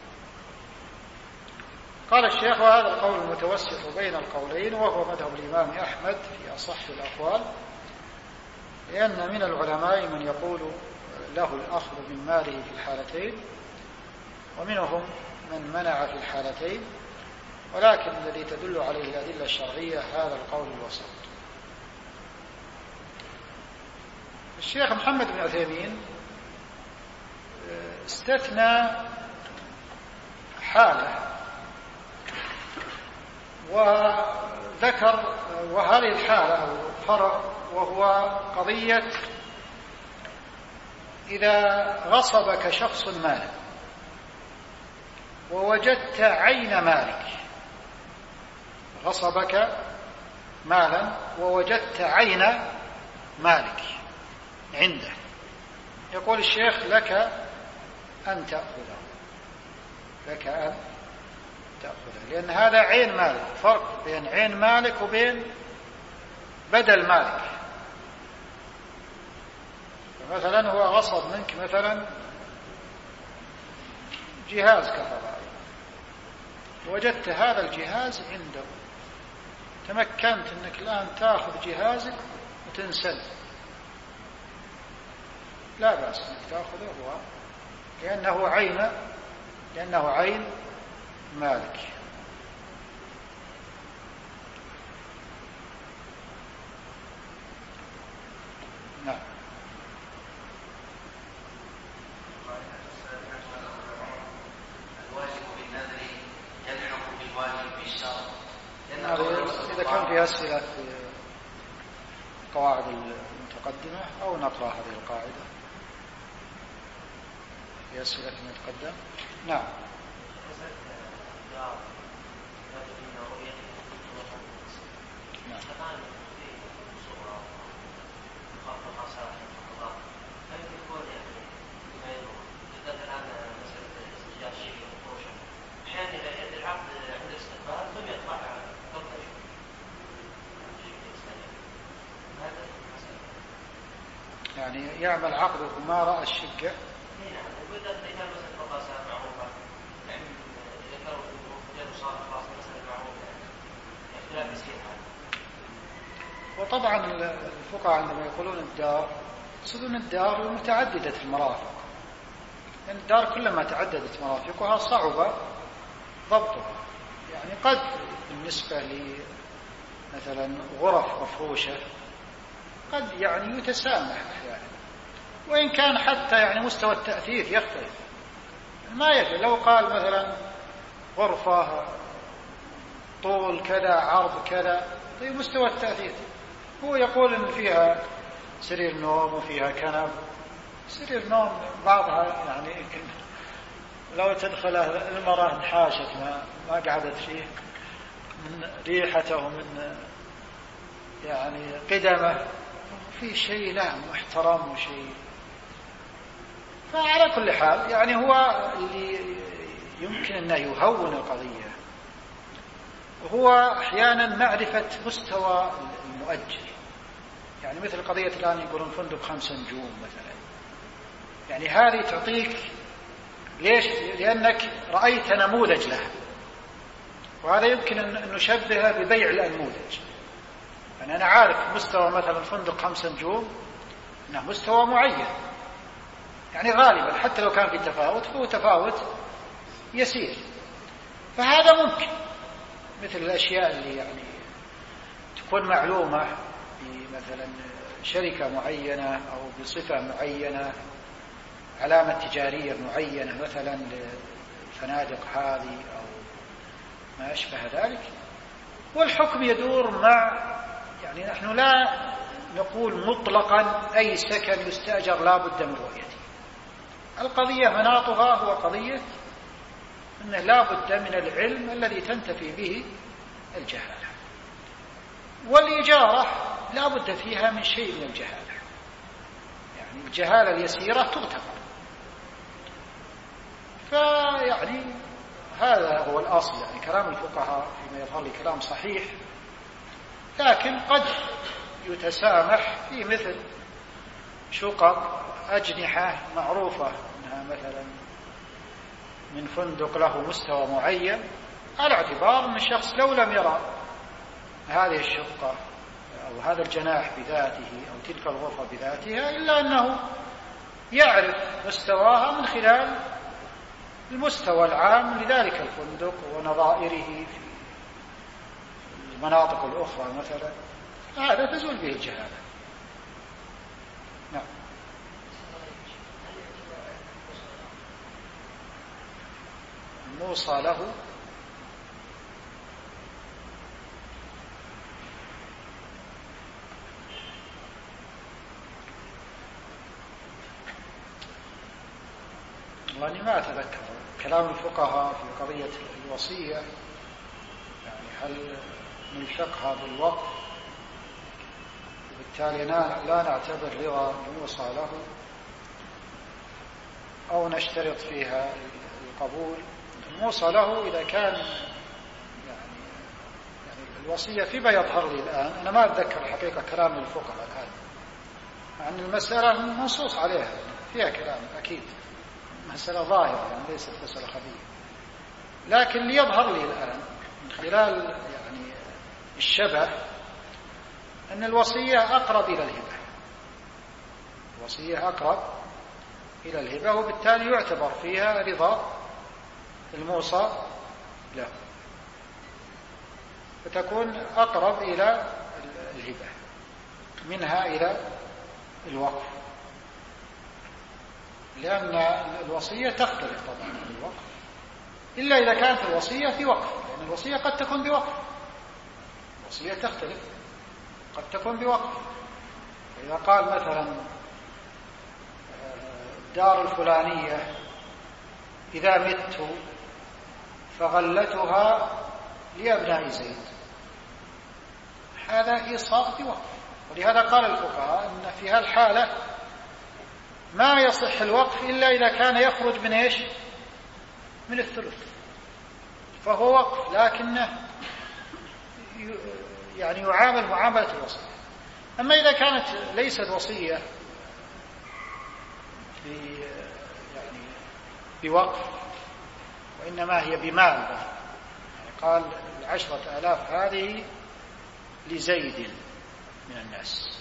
قال الشيخ: وهذا القول المتوسط بين القولين، وهو مذهب الإمام أحمد في أصح الأقوال، لأن من العلماء من يقول له الأخذ من ماله في الحالتين، ومنهم من منع في الحالتين، ولكن الذي تدل عليه الأدلة الشرعية هذا القول الوسط. الشيخ محمد بن عثيمين استثنى حالة، ذكر وهذه الحالة أو فرع، وهو قضية إذا غصبك شخص مالا ووجدت عين مالك، غصبك مالا ووجدت عين مالك عنده، يقول الشيخ لك أن تأخذه، لك أن تأخذه، لأن هذا عين مالك، فرق بين عين مالك وبين بدل مالك. مثلا هو غصب منك مثلا جهاز كهربائي، وجدت هذا الجهاز عنده، تمكنت أنك الآن تأخذ جهازك وتنسل، لا بأس أنك تأخذه هو، لأنه عين مالك. نعم. الواجب بالنذر يلحق بالواجب بالشرط. إذا كان في أسئلة في القواعد المتقدمة أو نقرأ هذه القاعدة في أسئلة المتقدم. نعم. يعني يعمل عقده وما رأى الشقة. وطبعا الفقهاء عندما يقولون الدار يقصدون الدار المتعددة المرافق، لأن الدار كلما تعددت مرافقها صعب ضبطها. يعني قد بالنسبة مثلا غرف مفروشة قد يعني يتسامح أحيانا، وإن كان حتى يعني مستوى التأثير يختلف، ما يدري لو قال مثلا غرفة طول كذا عرض كذا، طيب مستوى التأثير، هو يقول إن فيها سرير نوم وفيها كنب، سرير نوم بعضها يعني لو تدخل المرأة انحاشت ما قعدت فيه من ريحته ومن يعني قدمه، في شيء لا محترم وشيء. فعلى كل حال يعني هو اللي يمكن أن يهون القضية وهو أحيانا معرفة مستوى المؤجر. يعني مثل قضية الآن يقولون فندق 5 نجوم مثلا، يعني هذه تعطيك ليش؟ لأنك رأيت نموذج لها، وهذا يمكن أن نشبهه ببيع الأنموذج. يعني أنا عارف مستوى مثلا فندق 5 نجوم أنه مستوى معين، يعني غالبا حتى لو كان في تفاوت فهو تفاوت يسير. فهذا ممكن مثل الأشياء اللي يعني تكون معلومة بمثلا شركة معينة أو بصفة معينة، علامة تجارية معينة مثلا للفنادق هذه أو ما أشبه ذلك، والحكم يدور مع، يعني نحن لا نقول مطلقا أي سكن يستأجر لا بد من رؤيته. القضية مناطها هو قضية أنه لا بد من العلم الذي تنتفي به الجهالة، والإجارة لا بد فيها من شيء من الجهالة، يعني الجهالة اليسيرة تغتفر. فيعني هذا هو الأصل، يعني كلام الفقهاء فيما يظهر لي كلام صحيح، لكن قد يتسامح في مثل شقق أجنحة معروفة أنها مثلا من فندق له مستوى معين، على اعتبار أن الشخص لو لم يرى هذه الشقة أو هذا الجناح بذاته أو تلك الغرفة بذاتها، إلا أنه يعرف مستواها من خلال المستوى العام لذلك الفندق ونظائره في المناطق الأخرى مثلا، هذا تزول به الجهالة. نعم. الموصى له والله أني ما أتذكر كلام الفقهاء في قضية الوصية، يعني هل نلحقها بالوقف وبالتالي لا نعتبر رضا الموصى له، أو نشترط فيها القبول الموصى له إذا كان يعني الوصية فيما يظهر لي الآن. أنا ما أتذكر الحقيقة كلام الفقهاء الآن، يعني المسألة منصوص عليها فيها كلام أكيد، مسألة ظاهرة يعني ليست مسألة خفية، لكن ليظهر لي الآن من خلال يعني الشبه أن الوصية أقرب إلى الهبة، الوصية أقرب إلى الهبة، وبالتالي يعتبر فيها رضا الموصى له، فتكون أقرب إلى الهبة منها إلى الوقف، لأن الوصية تختلف طبعا عن الوقف، إلا إذا كانت الوصية في وقف، لأن الوصية قد تكون بوقف، الوصية تختلف قد تكون بوقف. إذا قال مثلا الدار الفلانية إذا مت فغلتها لأبناء زيد، هذا إيصاء بوقف، ولهذا قال الفقهاء أن في هالحالة ما يصح الوقف إلا إذا كان يخرج من إيش؟ من الثلث، فهو وقف لكنه يعني يعامل معاملة الوصية. أما إذا كانت ليست وصية يعني بوقف وإنما هي بمال، يعني قال 10,000 هذه لزيد من الناس،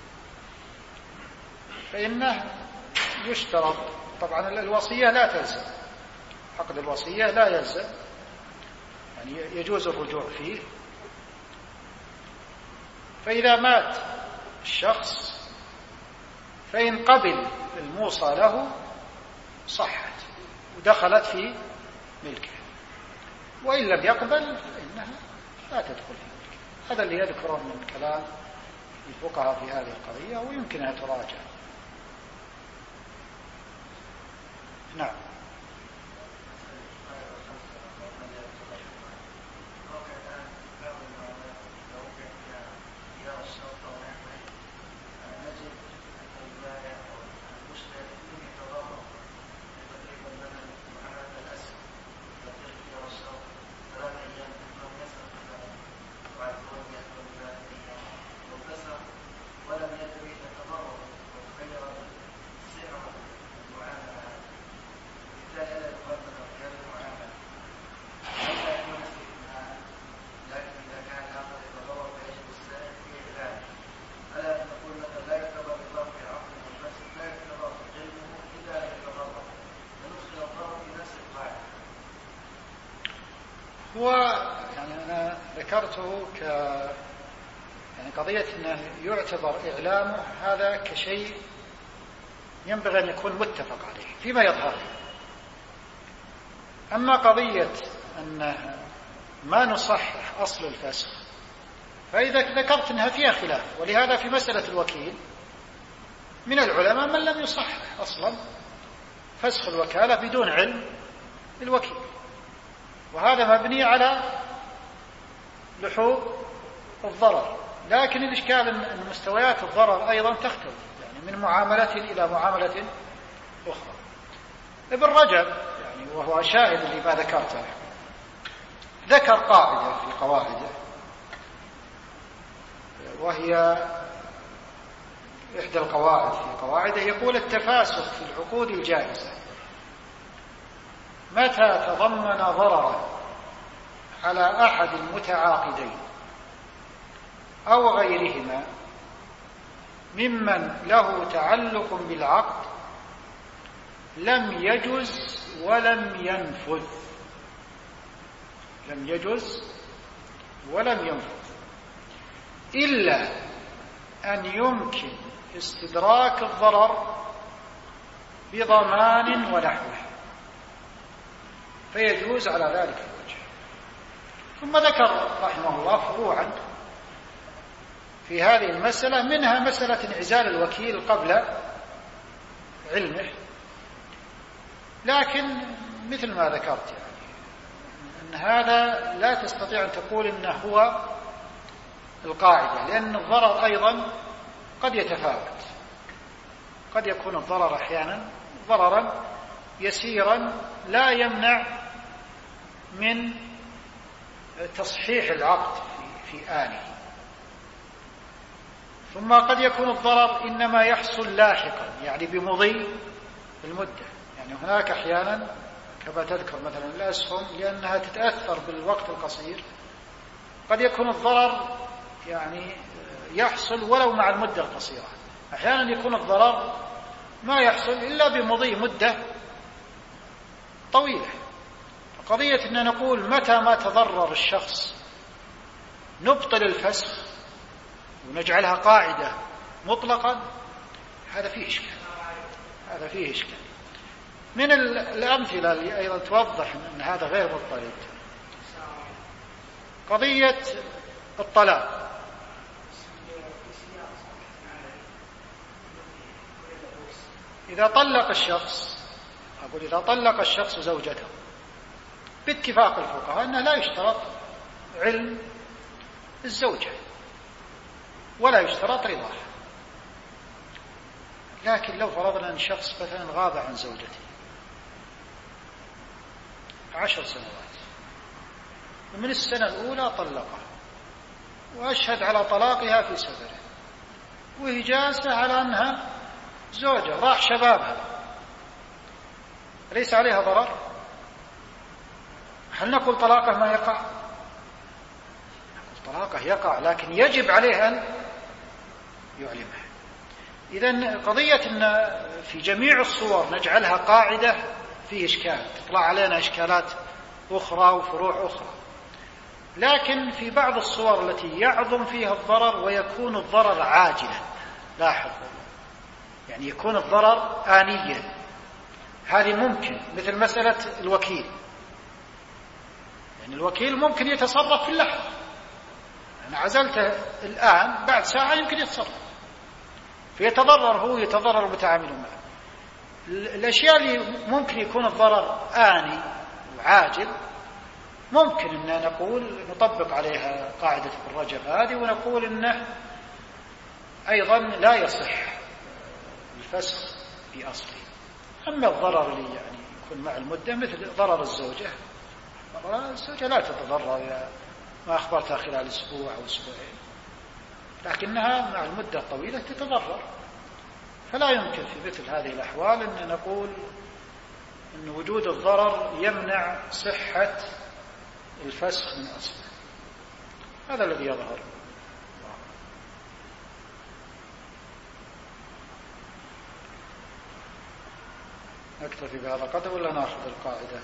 فإنه يشترط طبعا الوصية لا تلزم، عقد الوصية لا يلزم، يعني يجوز الرجوع فيه. فإذا مات الشخص فإن قبل الموصى له صحت ودخلت في ملكه، وإن لم يقبل فإنها لا تدخل في ملكه. هذا اللي يذكره من كلام الفقهاء في هذه القضية، ويمكنها تراجع. نعم. هو يعني أنا ذكرته يعني قضية أنه يعتبر إعلامه هذا كشيء ينبغي أن يكون متفق عليه فيما يظهر. أما قضية أنه ما نصحح أصل الفسخ فإذا ذكرت أنها فيها خلاف، ولهذا في مسألة الوكيل من العلماء من لم يصحح أصلا فسخ الوكالة بدون علم الوكيل، وهذا مبني على لحوظ الضرر. لكن الإشكال أن مستويات الضرر أيضا تختلف، يعني من معاملة إلى معاملة أخرى. ابن رجب يعني وهو شاهد لما ذكرته ذكر قاعدة في قواعده، وهي إحدى القواعد في قواعده، يقول التفاسخ في العقود الجائزة متى تضمن ضررا على أحد المتعاقدين أو غيرهما ممن له تعلق بالعقد لم يجز ولم ينفذ، لم يجز ولم ينفذ إلا أن يمكن استدراك الضرر بضمان ونحوه، فيجوز على ذلك الوجه. ثم ذكر رحمه الله فروعا في هذه المسألة، منها مسألة انعزال الوكيل قبل علمه، لكن مثل ما ذكرت يعني أن هذا لا تستطيع أن تقول إنه هو القاعدة، لأن الضرر أيضا قد يتفاوت. قد يكون الضرر أحيانا ضررا يسيرا لا يمنع من تصحيح العقد في آنه، ثم قد يكون الضرر إنما يحصل لاحقا يعني بمضي المدة. يعني هناك أحيانا كما تذكر مثلا الأسهم لأنها تتأثر بالوقت القصير، قد يكون الضرر يعني يحصل ولو مع المدة القصيرة. أحيانا يكون الضرر ما يحصل إلا بمضي مدة طويلة. قضية أن نقول متى ما تضرر الشخص نبطل الفسخ ونجعلها قاعدة مطلقا، هذا فيه إشكال. من الأمثلة اللي أيضا توضح أن هذا غير مضطرد قضية الطلاق. إذا طلق الشخص زوجته باتفاق الفقهاء أنه لا يشترط علم الزوجة ولا يشترط رضاها، لكن لو فرضنا أن شخص مثلا غاب عن زوجته 10 سنوات ومن السنة الأولى طلقها وأشهد على طلاقها في سفره وهي جالسة على أنها زوجة، راح شبابها، ليس عليها ضرر؟ هل نقول طلاقه ما يقع؟ نقول طلاقه يقع، لكن يجب عليه أن يعلمها. إذن قضية أن في جميع الصور نجعلها قاعدة فيه إشكال، تطلع علينا إشكالات أخرى وفروع أخرى. لكن في بعض الصور التي يعظم فيها الضرر ويكون الضرر عاجلا، لاحظ يعني يكون الضرر آنيا، هذه ممكن، مثل مسألة الوكيل. يعني الوكيل ممكن يتصرف في اللحظة، أنا عزلته الآن بعد ساعة يمكن يتصرف، فيتضرر هو يتضرر المتعامل معه. الأشياء اللي ممكن يكون الضرر آني وعاجل ممكن أن نقول نطبق عليها قاعدة الرجب هذه ونقول أنه أيضا لا يصح الفسخ في أصله. أما الضرر اللي يعني يكون مع المدة مثل ضرر الزوجة لا تتضرر إذا ما أخبرتها خلال أسبوع أو أسبوعين، لكنها مع المدة الطويلة تتضرر. فلا يمكن في مثل هذه الأحوال أن نقول أن وجود الضرر يمنع صحة الفسخ من أصله. هذا الذي يظهر. نكتفي بهذا القدر ولا نأخذ القاعدة؟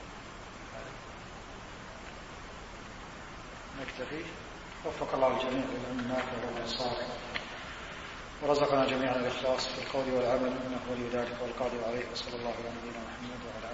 نكتفي. وفق الله الجميع للعلم النافع والإنصاف ورزقنا جميعا الإخلاص في القول والعمل إنه ولي ذلك والقادر عليه. وصلى الله على نبينا محمد وعلى